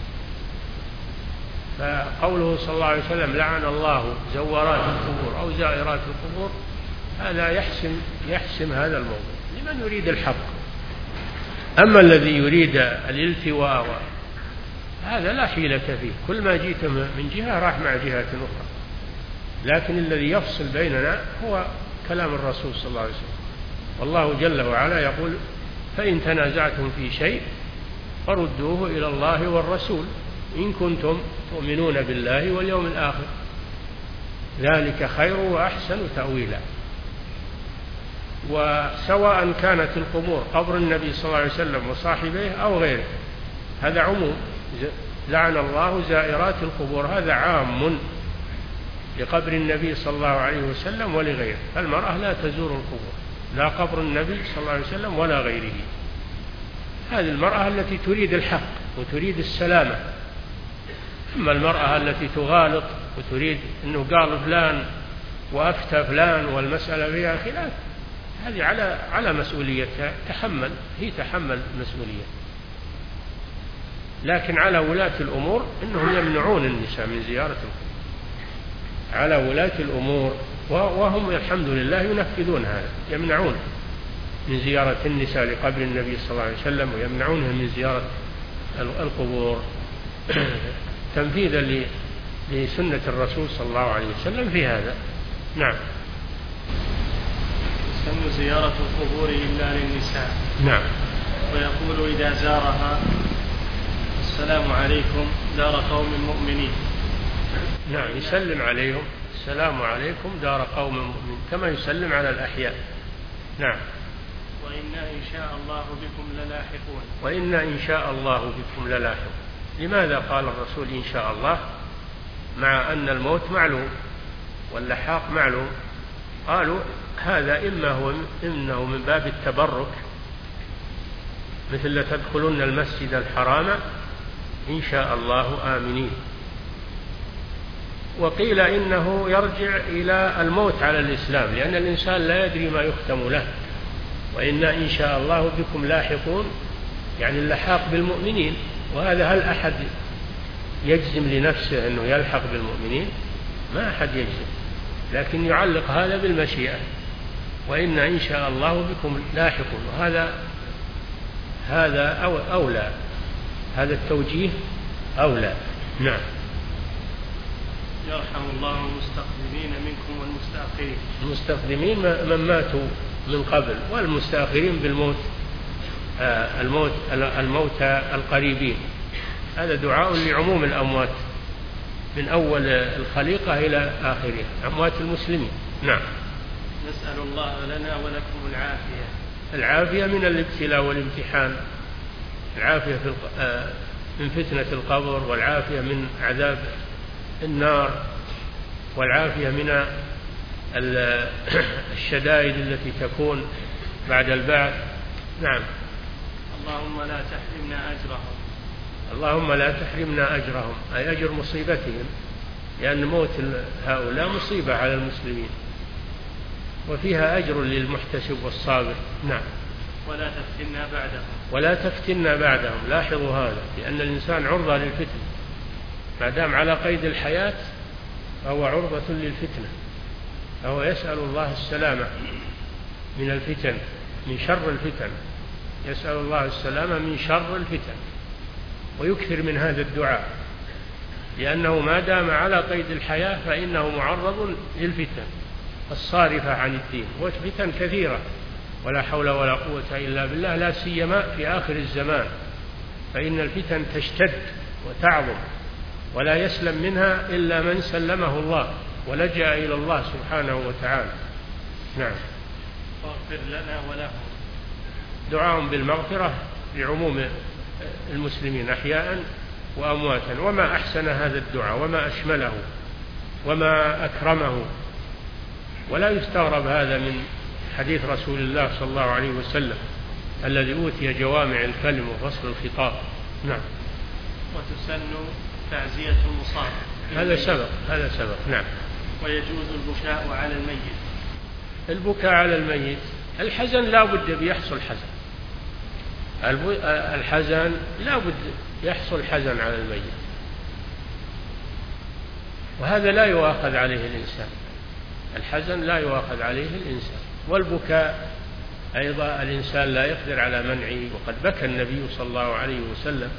فقوله صلى الله عليه وسلم لعن الله زوارات القبور أو زائرات القبور هذا يحسم يحسم هذا الموضوع لمن يريد الحق. أما الذي يريد الالتواء هذا لا حيلة فيه، كل ما جيت من جهة راح مع جهة أخرى، لكن الذي يفصل بيننا هو كلام الرسول صلى الله عليه وسلم. والله جل وعلا يقول فإن تنازعتم في شيء فردوه إلى الله والرسول إن كنتم تؤمنون بالله واليوم الآخر، ذلك خير وأحسن تأويلا. وسواء كانت القبور قبر النبي صلى الله عليه وسلم وصاحبيه أو غيره، هذا عموم. لعن الله زائرات القبور هذا عام لقبر النبي صلى الله عليه وسلم ولغيره، فالمرأة لا تزور القبور، لا قبر النبي صلى الله عليه وسلم ولا غيره. هذه المرأة التي تريد الحق وتريد السلامة. أما المرأة التي تغالط وتريد أنه قال فلان وأفتى فلان والمسألة فيها خلاف، هذه على على مسؤوليتها، تحمل هي تحمل مسؤولية. لكن على ولاة الأمور أنهم يمنعون النساء من زيارة القبور، على ولاة الأمور، وهم الحمد لله ينفذون هذا، يمنعون من زيارة النساء لقبر النبي صلى الله عليه وسلم ويمنعونها من زيارة القبور تنفيذا لسنة الرسول صلى الله عليه وسلم في هذا. نعم. تسن زيارة القبور إلا للنساء. نعم. ويقول إذا زارها السلام عليكم دار قوم مؤمنين. نعم، يسلم عليهم السلام عليكم دار قوم مؤمنين كما يسلم على الأحياء. نعم. وإنا إن شاء الله بكم للاحقون. وإنا إن شاء الله بكم للاحقون. لماذا قال الرسول إن شاء الله مع أن الموت معلوم واللحاق معلوم؟ قالوا هذا إما هو إنه من باب التبرك، مثل لتدخلن المسجد الحرام إن شاء الله آمنين. وقيل إنه يرجع إلى الموت على الإسلام، لأن الإنسان لا يدري ما يختم له. وإنا إن شاء الله بكم لاحقون يعني اللحاق بالمؤمنين، وهذا هل أحد يجزم لنفسه أنه يلحق بالمؤمنين؟ ما أحد يجزم. لكن يعلق هذا بالمشيئة، وإن إن شاء الله بكم لاحقون، وهذا هذا أولى، هذا التوجيه أولى. نعم. يرحم الله المستقدمين منكم والمستأخرين. المستقدمين من ماتوا من قبل، والمستأخرين بالموت، آه الموت الموتى القريبين. هذا دعاء لعموم الأموات من أول الخليقة إلى آخرها، أموات المسلمين. نعم. نسأل الله لنا ولكم العافية. العافية من الابتلاء والامتحان، العافية في آه من فتنة القبر، والعافية من عذاب النار، والعافية من الشدائد التي تكون بعد البعث. نعم. اللهم لا تحرمنا أجرهم. اللهم لا تحرمنا أجرهم، أي أجر مصيبتهم، لأن موت هؤلاء مصيبة على المسلمين، وفيها أجر للمحتسب والصابر. نعم. ولا تفتنا بعدهم. ولا تفتنا بعدهم، لاحظوا هذا، لأن الإنسان عرضة للفتن، ما دام على قيد الحياة فهو عرضة للفتنة، فهو يسأل الله السلامة من الفتن، من شر الفتن، يسأل الله السلامة من شر الفتن، ويكثر من هذا الدعاء، لأنه ما دام على قيد الحياة فإنه معرض للفتن الصارفة عن الدين، والفتن كثيرة ولا حول ولا قوة إلا بالله، لا سيما في آخر الزمان، فإن الفتن تشتد وتعظم، ولا يسلم منها إلا من سلمه الله ولجأ إلى الله سبحانه وتعالى. نعم. واغفر لنا ولهم. دعاء بالمغفرة لعموم المسلمين أحياء وأمواتا، وما أحسن هذا الدعاء وما أشمله وما أكرمه، ولا يستغرب هذا من حديث رسول الله صلى الله عليه وسلم الذي أوتي جوامع الكلم وفصل الخطاب. نعم. وتسن تعزية المصاب. هذا سبق، هذا سبق. نعم. ويجوز البكاء على الميت. البكاء على الميت، الحزن لا بد بيحصل حزن، الحزن لا بد يحصل حزن على الميت، وهذا لا يؤاخذ عليه الإنسان، الحزن لا يؤاخذ عليه الإنسان. والبكاء أيضا الإنسان لا يقدر على منعه، وقد بكى النبي صلى الله عليه وسلم.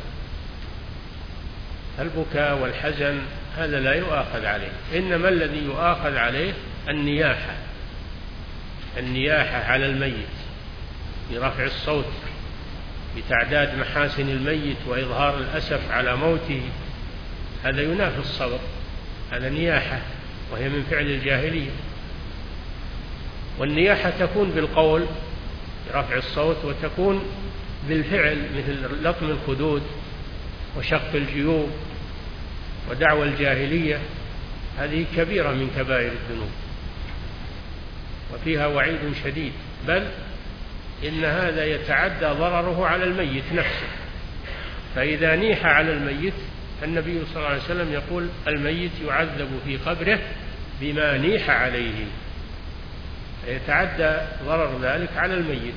البكاء والحزن هذا لا يؤاخذ عليه، إنما الذي يؤاخذ عليه النياحة، النياحة على الميت برفع الصوت بتعداد محاسن الميت وإظهار الأسف على موته، هذا ينافي الصبر، هذا نياحة، وهي من فعل الجاهلية. والنياحة تكون بالقول برفع الصوت، وتكون بالفعل مثل لطم الخدود وشق الجيوب ودعوى الجاهلية، هذه كبيرة من كبائر الذنوب وفيها وعيد شديد، بل إن هذا يتعدى ضرره على الميت نفسه. فإذا نيح على الميت، النبي صلى الله عليه وسلم يقول الميت يعذب في قبره بما نيح عليه، يتعدى ضرر ذلك على الميت،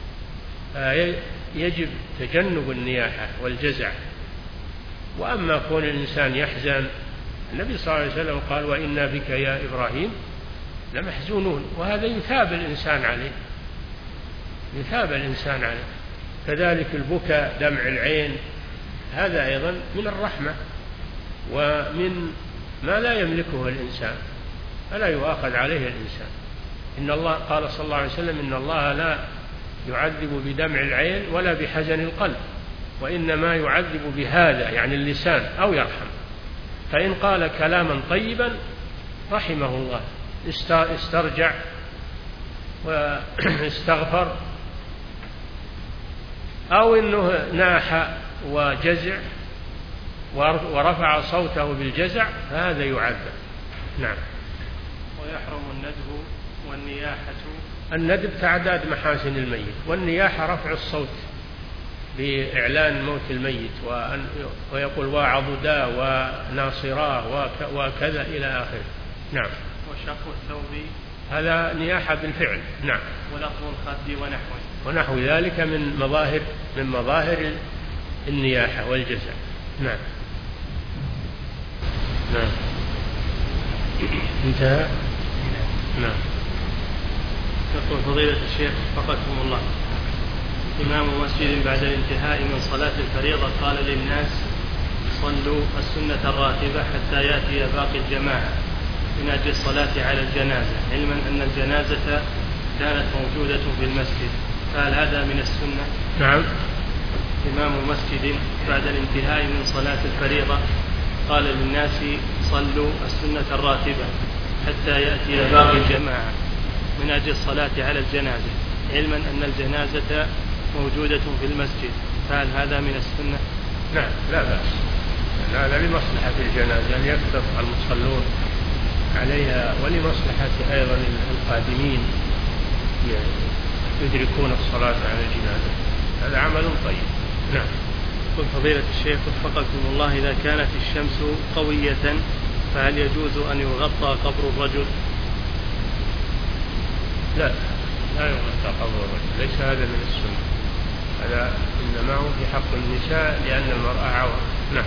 يجب تجنب النياحة والجزع. وأما كون الإنسان يحزن، النبي صلى الله عليه وسلم قال وإنا بك يا إبراهيم لمحزونون، وهذا يثاب الإنسان عليه، يثاب الإنسان عليه. كذلك البكاء دمع العين، هذا أيضا من الرحمة ومن ما لا يملكه الإنسان، فلا يؤاخذ عليه الإنسان. إن الله قال صلى الله عليه وسلم إن الله لا يعذب بدمع العين ولا بحزن القلب، وإنما يعذب بهذا يعني اللسان أو يرحم. فإن قال كلاما طيبا رحمه الله، استرجع واستغفر، أو إنه ناح وجزع ورفع صوته بالجزع، فهذا يعذب. نعم. ويحرم الندب والنياحة. الندب تعداد محاسن الميت، والنياحة رفع الصوت بإعلان موت الميت، ويقول وعضدا وناصراه وكذا إلى آخره. نعم. وشق الثوب، هذا نياحة بالفعل. نعم. ولطم الخد ونحوه ونحو ذلك من مظاهر من مظاهر النياحة والجزع. نعم. نعم. انتهى. نعم. يقول فضيلة الشيخ وفقكم الله، إمام مسجد بعد الانتهاء من صلاة الفريضة قال للناس صلوا السنة الراتبة حتى يأتي باقي الجماعة من أجل الصلاة على الجنازة، علما أن الجنازة كانت موجودة في المسجد، فهل هذا من السنة؟ نعم. إمام مسجد بعد الانتهاء من صلاة الفريضة قال للناس صلوا السنة الراتبة حتى يأتي باقي الجماعة من أجل الصلاة على الجنازة، علما أن الجنازة موجودة في المسجد، فهل هذا من السنة؟ نعم لا بأس، هذا لمصلحة الجنازة أن يكثر المصلون عليها، ولمصلحة أيضا القادمين يدركون الصلاة على الجنازة، هذا عمل طيب. نعم. قل فضيلة الشيخ وفقكم الله، إذا كانت الشمس قوية فهل يجوز أن يغطى قبر الرجل؟ لا لا يغطى قبر الرجل، ليس هذا من السنة، هذا إنما هو في حق النساء لأن المرأة عورة. نعم.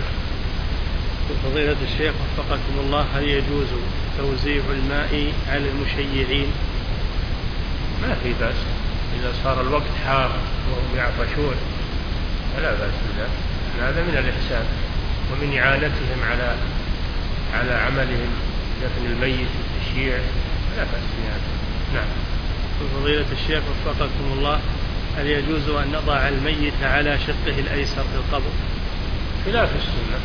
قل فضيلة الشيخ وفقكم الله، هل يجوز توزيع الماء على المشيعين؟ ما في بأس، إذا صار الوقت حار وهم يعطشون فلا بأس بذلك، هذا من الإحسان ومن إعانتهم على على عملهم دفن الميت والتشييع، لا بأس بهذا. نعم. فضيلة الشيخ وفقكم الله، هل يجوز أن نضع الميت على شقه الأيسر في القبر؟ خلاف السنة،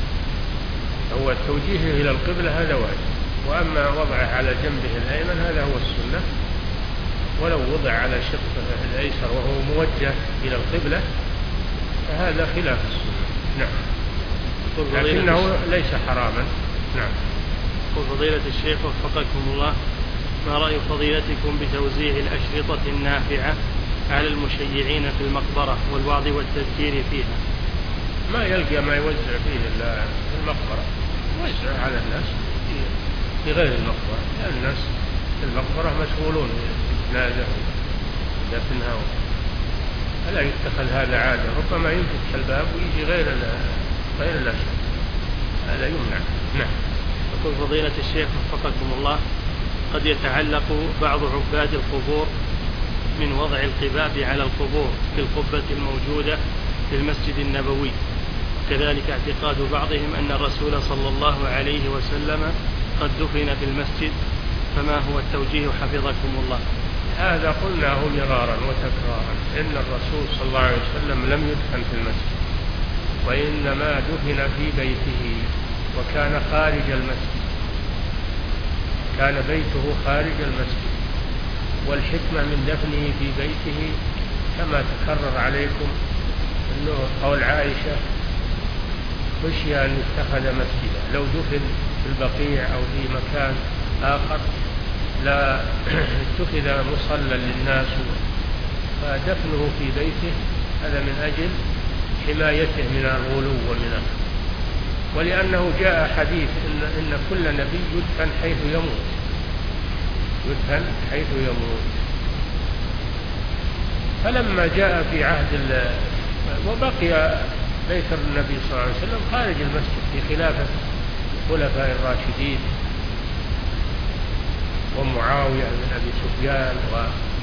هو توجيهه إلى القبلة هذا واجب، وأما وضعه على جنبه الأيمن هذا هو السنة، ولو وضع على شقه الأيسر وهو موجه إلى القبلة فهذا خلاف السنة. نعم. لكنه ليس حراما. نعم. فضيلة الشيخ وفقكم الله، ما رأي فضيلتكم بتوزيع الأشرطة النافعة على المشيعين في المقبرة والوعظ والتذكير فيها؟ ما يلقى ما يوزع فيه إلا في المقبرة، يوزع على الناس في غير المقبرة، لأن الناس في المقبرة مشغولون بالجنازة ودفنها، فلا يتخذ هذا عادة، ربما ينفتح الباب ويجي غير غير الأشرطة، هذا يمنع. نعم. يقول فضيلة الشيخ وفقكم الله، قد يتعلق بعض عباد القبور من وضع القباب على القبور في القبة الموجودة في المسجد النبوي، كذلك اعتقاد بعضهم أن الرسول صلى الله عليه وسلم قد دفن في المسجد، فما هو التوجيه حفظكم الله؟ هذا قلناه مرارا وتكرارا، إن الرسول صلى الله عليه وسلم لم يدفن في المسجد، وإنما دفن في بيته، وكان خارج المسجد، كان بيته خارج المسجد، والحكمة من دفنه في بيته كما تكرر عليكم أنه قول عائشة خشي أن يتخذ مسجدا، لو دفن في البقيع أو في مكان آخر لا اتخذ مصلى للناس، فدفنه في بيته هذا من أجل حمايته من الغلو ومن، ولأنه جاء حديث إن, إن كل نبي يدفن حيث يموت، يدفن حيث يموت. فلما جاء في عهد وبقي بيت النبي صلى الله عليه وسلم خارج المسجد في خلافة الخلفاء الراشدين ومعاوية بن أبي سفيان و...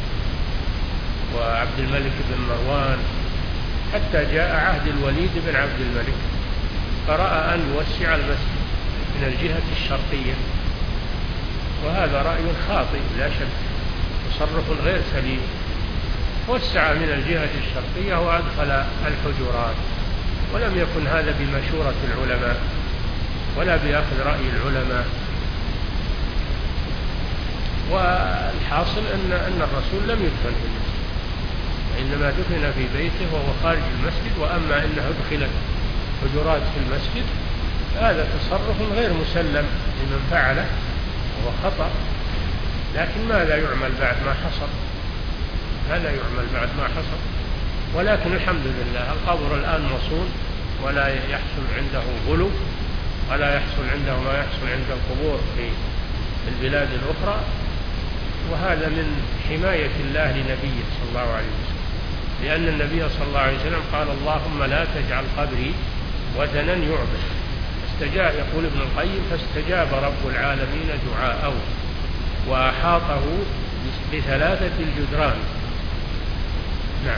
وعبد الملك بن مروان، حتى جاء عهد الوليد بن عبد الملك فرأى أن يوسع المسجد من الجهة الشرقية، وهذا رأي خاطئ لا شك، تصرف غير سليم، وسع من الجهة الشرقية وأدخل الحجرات، ولم يكن هذا بمشورة العلماء ولا بأخذ رأي العلماء. والحاصل أن أن الرسول لم يدفن في المسجد، وإنما دفن في بيته وهو خارج المسجد، وأما أنه أدخلت حجرات في المسجد هذا تصرف غير مسلم لمن فعله وهو خطأ، لكن ماذا يعمل بعد ما حصل؟ هذا يعمل بعد ما حصل. ولكن الحمد لله القبر الآن مصون، ولا يحصل عنده غلو، ولا يحصل عنده ما يحصل عند القبور في البلاد الأخرى، وهذا من حماية الله لنبيه صلى الله عليه وسلم، لأن النبي صلى الله عليه وسلم قال اللهم لا تجعل قبري وثنا يعبد. استجاب، يقول ابن القيم، فاستجاب رب العالمين دعاءه، وأحاطه بثلاثة الجدران. نعم.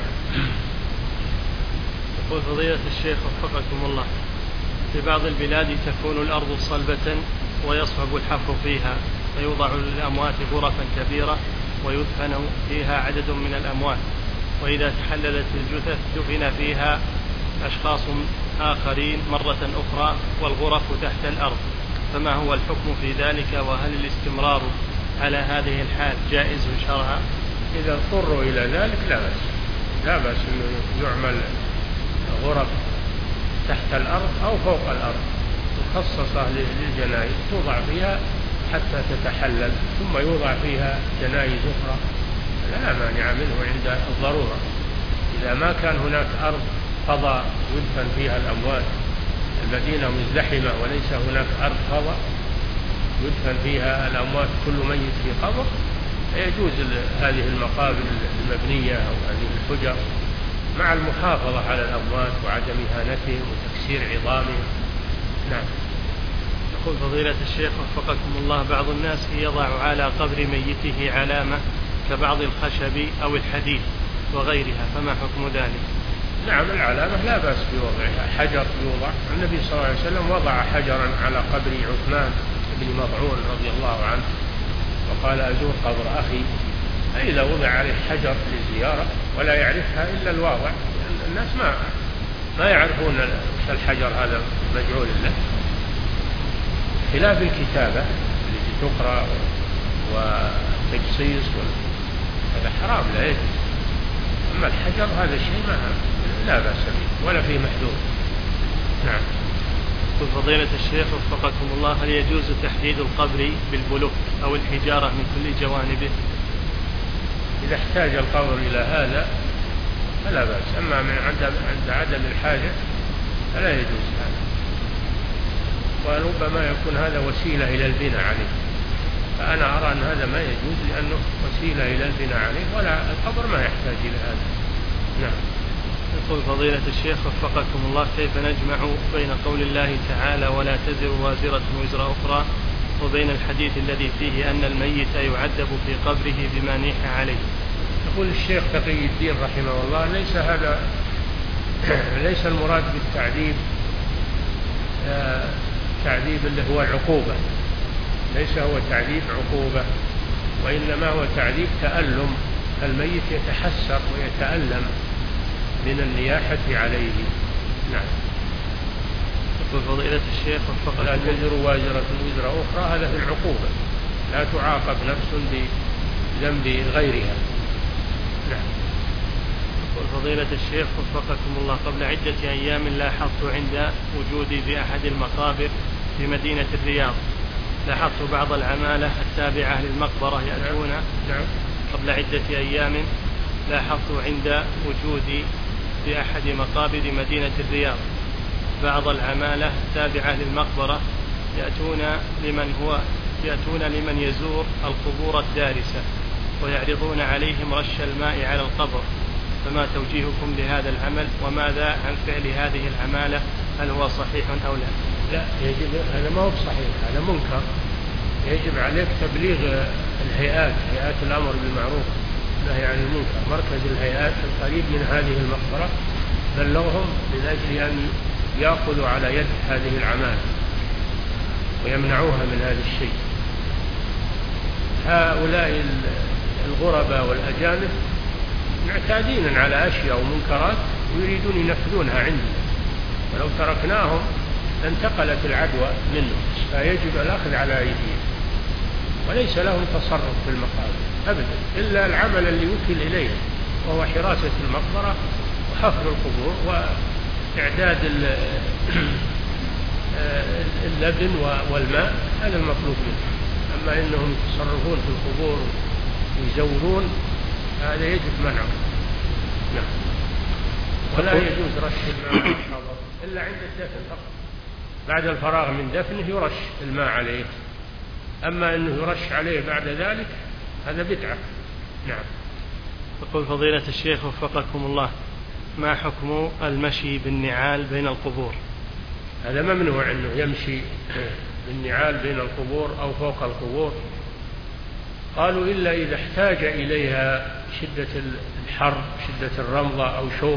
يقول فضيلة الشيخ وفقكم الله: في بعض البلاد تكون الأرض صلبة ويصعب الحفر فيها، فيوضع للأموات غرفا كبيرة ويدفن فيها عدد من الأموات، وإذا تحللت الجثث دفن فيها أشخاص آخرين مرة أخرى والغرف تحت الأرض، فما هو الحكم في ذلك؟ وهل الاستمرار على هذه الحال جائز شرعا؟ إذا اضطروا إلى ذلك لا بأس، لا بأس أنه يعمل غرف تحت الأرض أو فوق الأرض مخصصة للجنائز توضع فيها حتى تتحلل، ثم يوضع فيها جنائز أخرى، لا مانع منه عند الضرورة. إذا ما كان هناك أرض فضاء يدفن فيها الأموات، المدينة مزدحمة وليس هناك أرض فضاء يدفن فيها الأموات كل ميت في قبر، فيجوز هذه المقابر المبنية أو هذه الحجر مع المحافظة على الأموات وعدم إهانتهم وتكسير عظامهم. نعم. يقول فضيلة الشيخ وفقكم الله: بعض الناس يضع على قبر ميته علامة كبعض الخشب أو الحديد وغيرها، فما حكم ذلك؟ نعم، العلامة لا بأس بوضعها، حجر يوضع. النبي صلى الله عليه وسلم وضع حجرا على قبر عثمان بن مظعون رضي الله عنه وقال: أزور قبر أخي. فإذا وضع عليه حجر للزيارة ولا يعرفها إلا الواضع، الناس ما ما يعرفون الحجر هذا مجعول له، خلاف الكتابة التي تقرأ والتجصيص هذا حرام لا يجوز. أما الحجر هذا الشيء ما لا بأس به ولا فيه محذور. نعم. قل فضيلة الشيخ وفقكم الله: هل يجوز تحديد القبر بالبلوك أو الحجارة من كل جوانبه؟ إذا احتاج القبر إلى هذا فلا بأس، أما من عند عدم الحاجة فلا يجوز هذا، وربما يكون هذا وسيلة إلى البناء عليه، فأنا أرى أن هذا ما يجوز لأنه وسيلة إلى البناء عليه، ولا القبر ما يحتاج إلى هذا. نعم. يقول فضيلة الشيخ وفقكم الله: كيف نجمع بين قول الله تعالى ولا تزر وازرة وزر أخرى وبين الحديث الذي فيه أن الميت يعذب في قبره بما نيح عليه؟ يقول الشيخ تقي الدين رحمه الله: ليس هذا ليس المراد بالتعذيب تعذيب اللي هو العقوبة، ليس هو تعذيب عقوبة، وإنما هو تعذيب تألم، الميت يتحسر ويتألم من النياحة عليه. نعم. يقول فضيلة الشيخ وفقكم الله: لا تزر وازرة وزر أخرى، هذا في العقوبة، لا تعاقب نفس بذنب غيرها. نعم. يقول فضيلة الشيخ وفقكم الله: قبل عدة أيام لاحظت عند وجودي بأحد المقابر في مدينة الرياض، لاحظت بعض العمالة التابعة للمقبرة يأتون. نعم. قبل عدة أيام لاحظت عند وجودي في أحد مقابر مدينة الرياض بعض العمالة التابعة للمقبرة يأتون لمن هو يأتون لمن يزور القبور الدارسة ويعرضون عليهم رش الماء على القبر، فما توجيهكم لهذا العمل؟ وماذا عن فعل هذه العمالة؟ هل هو صحيح أو لا؟ لا، يجب، هذا ما هو صحيح، هذا منكر. يجب عليك تبليغ الهيئات، هيئات الأمر بالمعروف والنهي عن المنكر، مركز الهيئات القريب من هذه المقبرة، بلغهم من أجل أن يأخذوا على يد هذه العمالة ويمنعوها من هذا الشيء. هؤلاء الغرباء والأجانب معتادين على أشياء ومنكرات ويريدون ينفذونها عندنا، ولو تركناهم لانتقلت العدوى منهم، فيجب الأخذ على أيديهم، وليس لهم تصرف في المقابر أبدا إلا العمل اللي وكل إليه، وهو حراسة المقبرة وحفر القبور وإعداد اللبن والماء، هذا المطلوب منهم. أما إنهم يتصرفون في القبور ويزورون، هذا يجب منعه. نعم. ولا يجوز رش الماء على القبر إلا عند الدفن فقط، بعد الفراغ من دفنه يرش الماء عليه، أما أنه يرش عليه بعد ذلك هذا بدعة. نعم. يقول فضيلة الشيخ وفقكم الله: ما حكم المشي بالنعال بين القبور؟ هذا ممنوع أنه يمشي بالنعال بين القبور أو فوق القبور، قالوا إلا إذا احتاج إليها شدة الحر، شدة الرمضة أو شوك،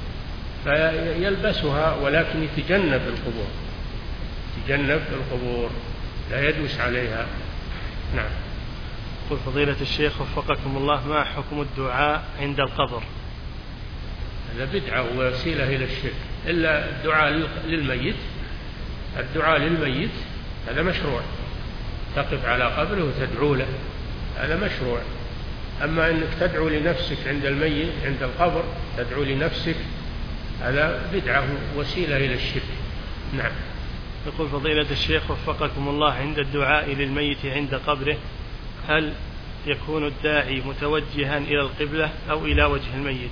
فيلبسها ولكن يتجنب القبور، يتجنب القبور لا يدوس عليها. نعم. قل فضيلة الشيخ وفقكم الله، ما حكم الدعاء عند القبر؟ هذا بدعة ووسيلة إلى الشرك، إلا الدعاء للميت، الدعاء للميت هذا مشروع، تقف على قبره وتدعو له، هذا مشروع. أما أنك تدعو لنفسك عند الميت عند القبر، تدعو لنفسك، هذا بدعة وسيلة إلى الشرك. نعم. يقول فضيلة الشيخ وفقكم الله، عند الدعاء للميت عند قبره هل يكون الداعي متوجها إلى القبلة أو إلى وجه الميت؟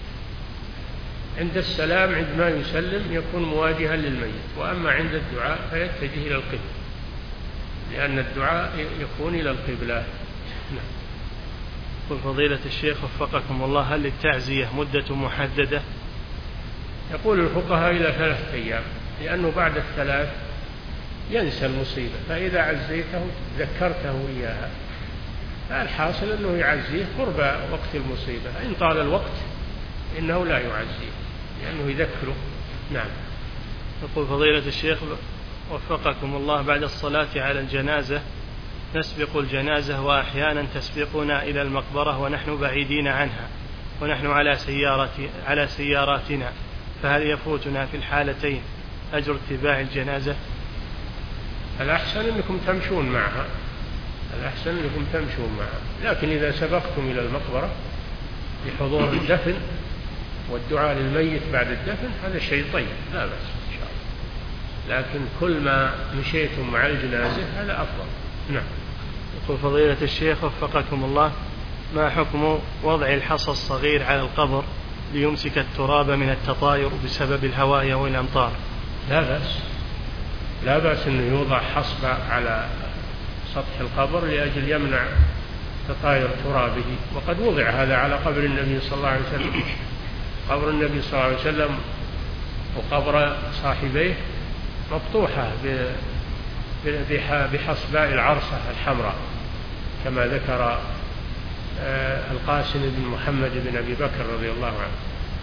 عند السلام عندما يسلم يكون مواجها للميت، وأما عند الدعاء فيتجه إلى القبلة، لأن الدعاء يكون إلى القبلة. نعم. يقول فضيلة الشيخ وفقكم الله، هل للتعزية مدة محددة؟ يقول الفقهاء إلى ثلاثة أيام، لأنه بعد الثلاث ينسى المصيبة، فإذا عزيته ذكرته إياها، فالحاصل أنه يعزيه قرب وقت المصيبة، إن طال الوقت إنه لا يعزيه لأنه يذكره. نعم. يقول فضيلة الشيخ وفقكم الله، بعد الصلاة على الجنازة نسبق الجنازة وأحيانا تسبقنا إلى المقبرة ونحن بعيدين عنها ونحن على سيارة على سياراتنا، فهل يفوتنا في الحالتين أجر اتباع الجنازة؟ الأحسن أنكم تمشون معها، الأحسن أنكم تمشون معها، لكن إذا سبقتم إلى المقبرة بحضور الدفن والدعاء للميت بعد الدفن هذا شيء طيب، لا بأس إن شاء الله، لكن كل ما مشيتم مع الجنازة هذا أفضل. نعم. يقول فضيلة الشيخ وفقكم الله، ما حكم وضع الحصى الصغير على القبر ليمسك التراب من التطاير بسبب الهواء والأمطار؟ لا بأس، لا بأس أنه يوضع حصبة على سطح القبر لأجل يمنع تطاير ترابه، وقد وضع هذا على قبر النبي صلى الله عليه وسلم، قبر النبي صلى الله عليه وسلم وقبر صاحبيه مفتوحة بحصباء العرصة الحمراء كما ذكر القاسم بن محمد بن أبي بكر رضي الله عنه،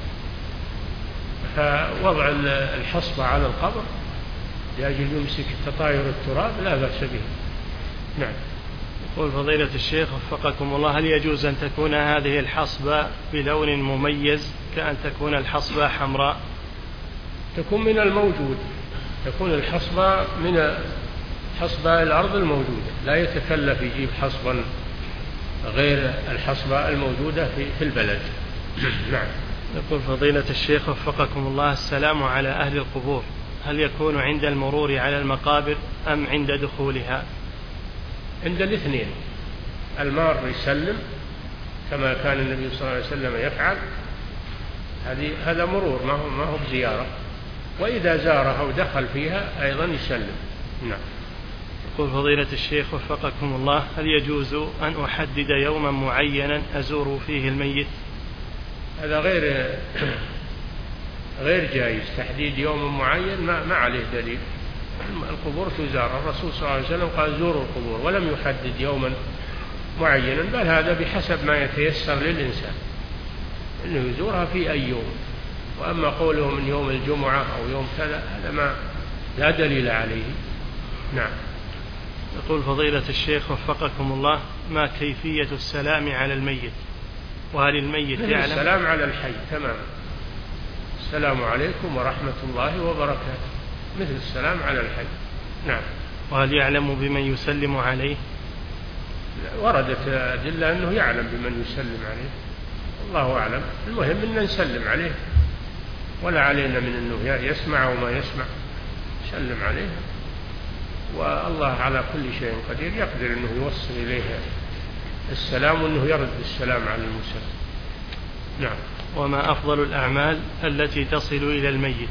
فوضع الحصبة على القبر لأجل يمسك تطاير التراب لا بأس به. نعم. يقول فضيلة الشيخ وفقكم الله، هل يجوز أن تكون هذه الحصبة بلون مميز كأن تكون الحصبة حمراء؟ تكون من الموجود، تكون الحصبة من حصبة الأرض الموجودة، لا يتكلف يجيب حصبا غير الحصبة الموجودة في البلد. نعم. يقول فضيلة الشيخ وفقكم الله، السلام على أهل القبور هل يكون عند المرور على المقابر أم عند دخولها؟ عند الاثنين، المار يسلم كما كان النبي صلى الله عليه وسلم يفعل، هذه هذا مرور ما هو ما هو بزيارة، وإذا زارها ودخل فيها أيضا يسلم. نعم. يقول فضيلة الشيخ وفقكم الله، هل يجوز أن أحدد يوما معينا أزور فيه الميت؟ هذا غير غير جائز، تحديد يوم معين ما, ما عليه دليل، القبور تزار، الرسول صلى الله عليه وسلم قال زوروا القبور ولم يحدد يوما معينا، بل هذا بحسب ما يتيسر للإنسان أنه يزورها في أي يوم، وأما قوله من يوم الجمعة أو يوم كذا هذا ما لا دليل عليه. نعم. يقول فضيلة الشيخ وفقكم الله، ما كيفية السلام على الميت؟ وهل الميت مثل يعلم؟ السلام على الحي تماما، السلام عليكم ورحمة الله وبركاته، مثل السلام على الحي. نعم. وهل يعلم بمن يسلم عليه؟ وردت أدلة أنه يعلم بمن يسلم عليه، الله أعلم، المهم أن نسلم عليه، ولا علينا من أنه يسمع وما يسمع، سلم عليه، والله على كل شيء قدير، يقدر أنه يوصل إليه السلام وأنه يرد السلام على المسلم. نعم. وما أفضل الأعمال التي تصل إلى الميت؟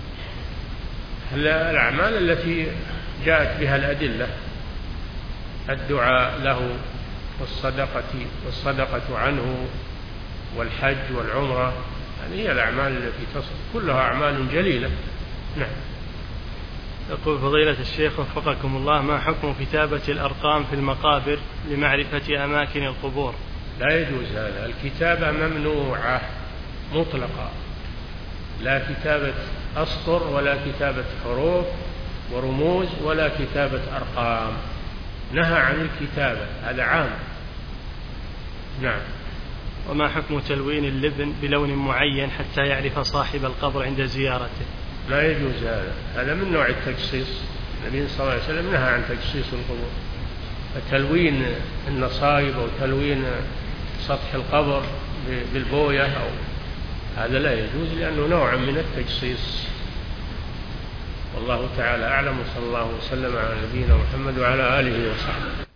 الأعمال التي جاءت بها الأدلة، الدعاء له والصدقة والصدقة عنه والحج والعمرة، هذه هي الأعمال التي تصل، كلها أعمال جليلة. نعم. يقول فضيلة الشيخ وفقكم الله، ما حكم كتابة الأرقام في المقابر لمعرفة أماكن القبور؟ لا يجوز هذا، الكتابة ممنوعة مطلقة، لا كتابة أسطر ولا كتابة حروف ورموز ولا كتابة أرقام، نهى عن الكتابة، هذا عام. نعم. وما حكم تلوين اللبن بلون معين حتى يعرف صاحب القبر عند زيارته؟ لا يجوز هذا، هذا من نوع التجصيص، النبي صلى الله عليه وسلم نهى عن تجصيص القبور، فتلوين النصائب أو تلوين سطح القبر بالبوية أو هذا لا يجوز، لأنه نوع من التجصيص. والله تعالى أعلم، وصلى الله وسلم على نبينا محمد وعلى آله وصحبه.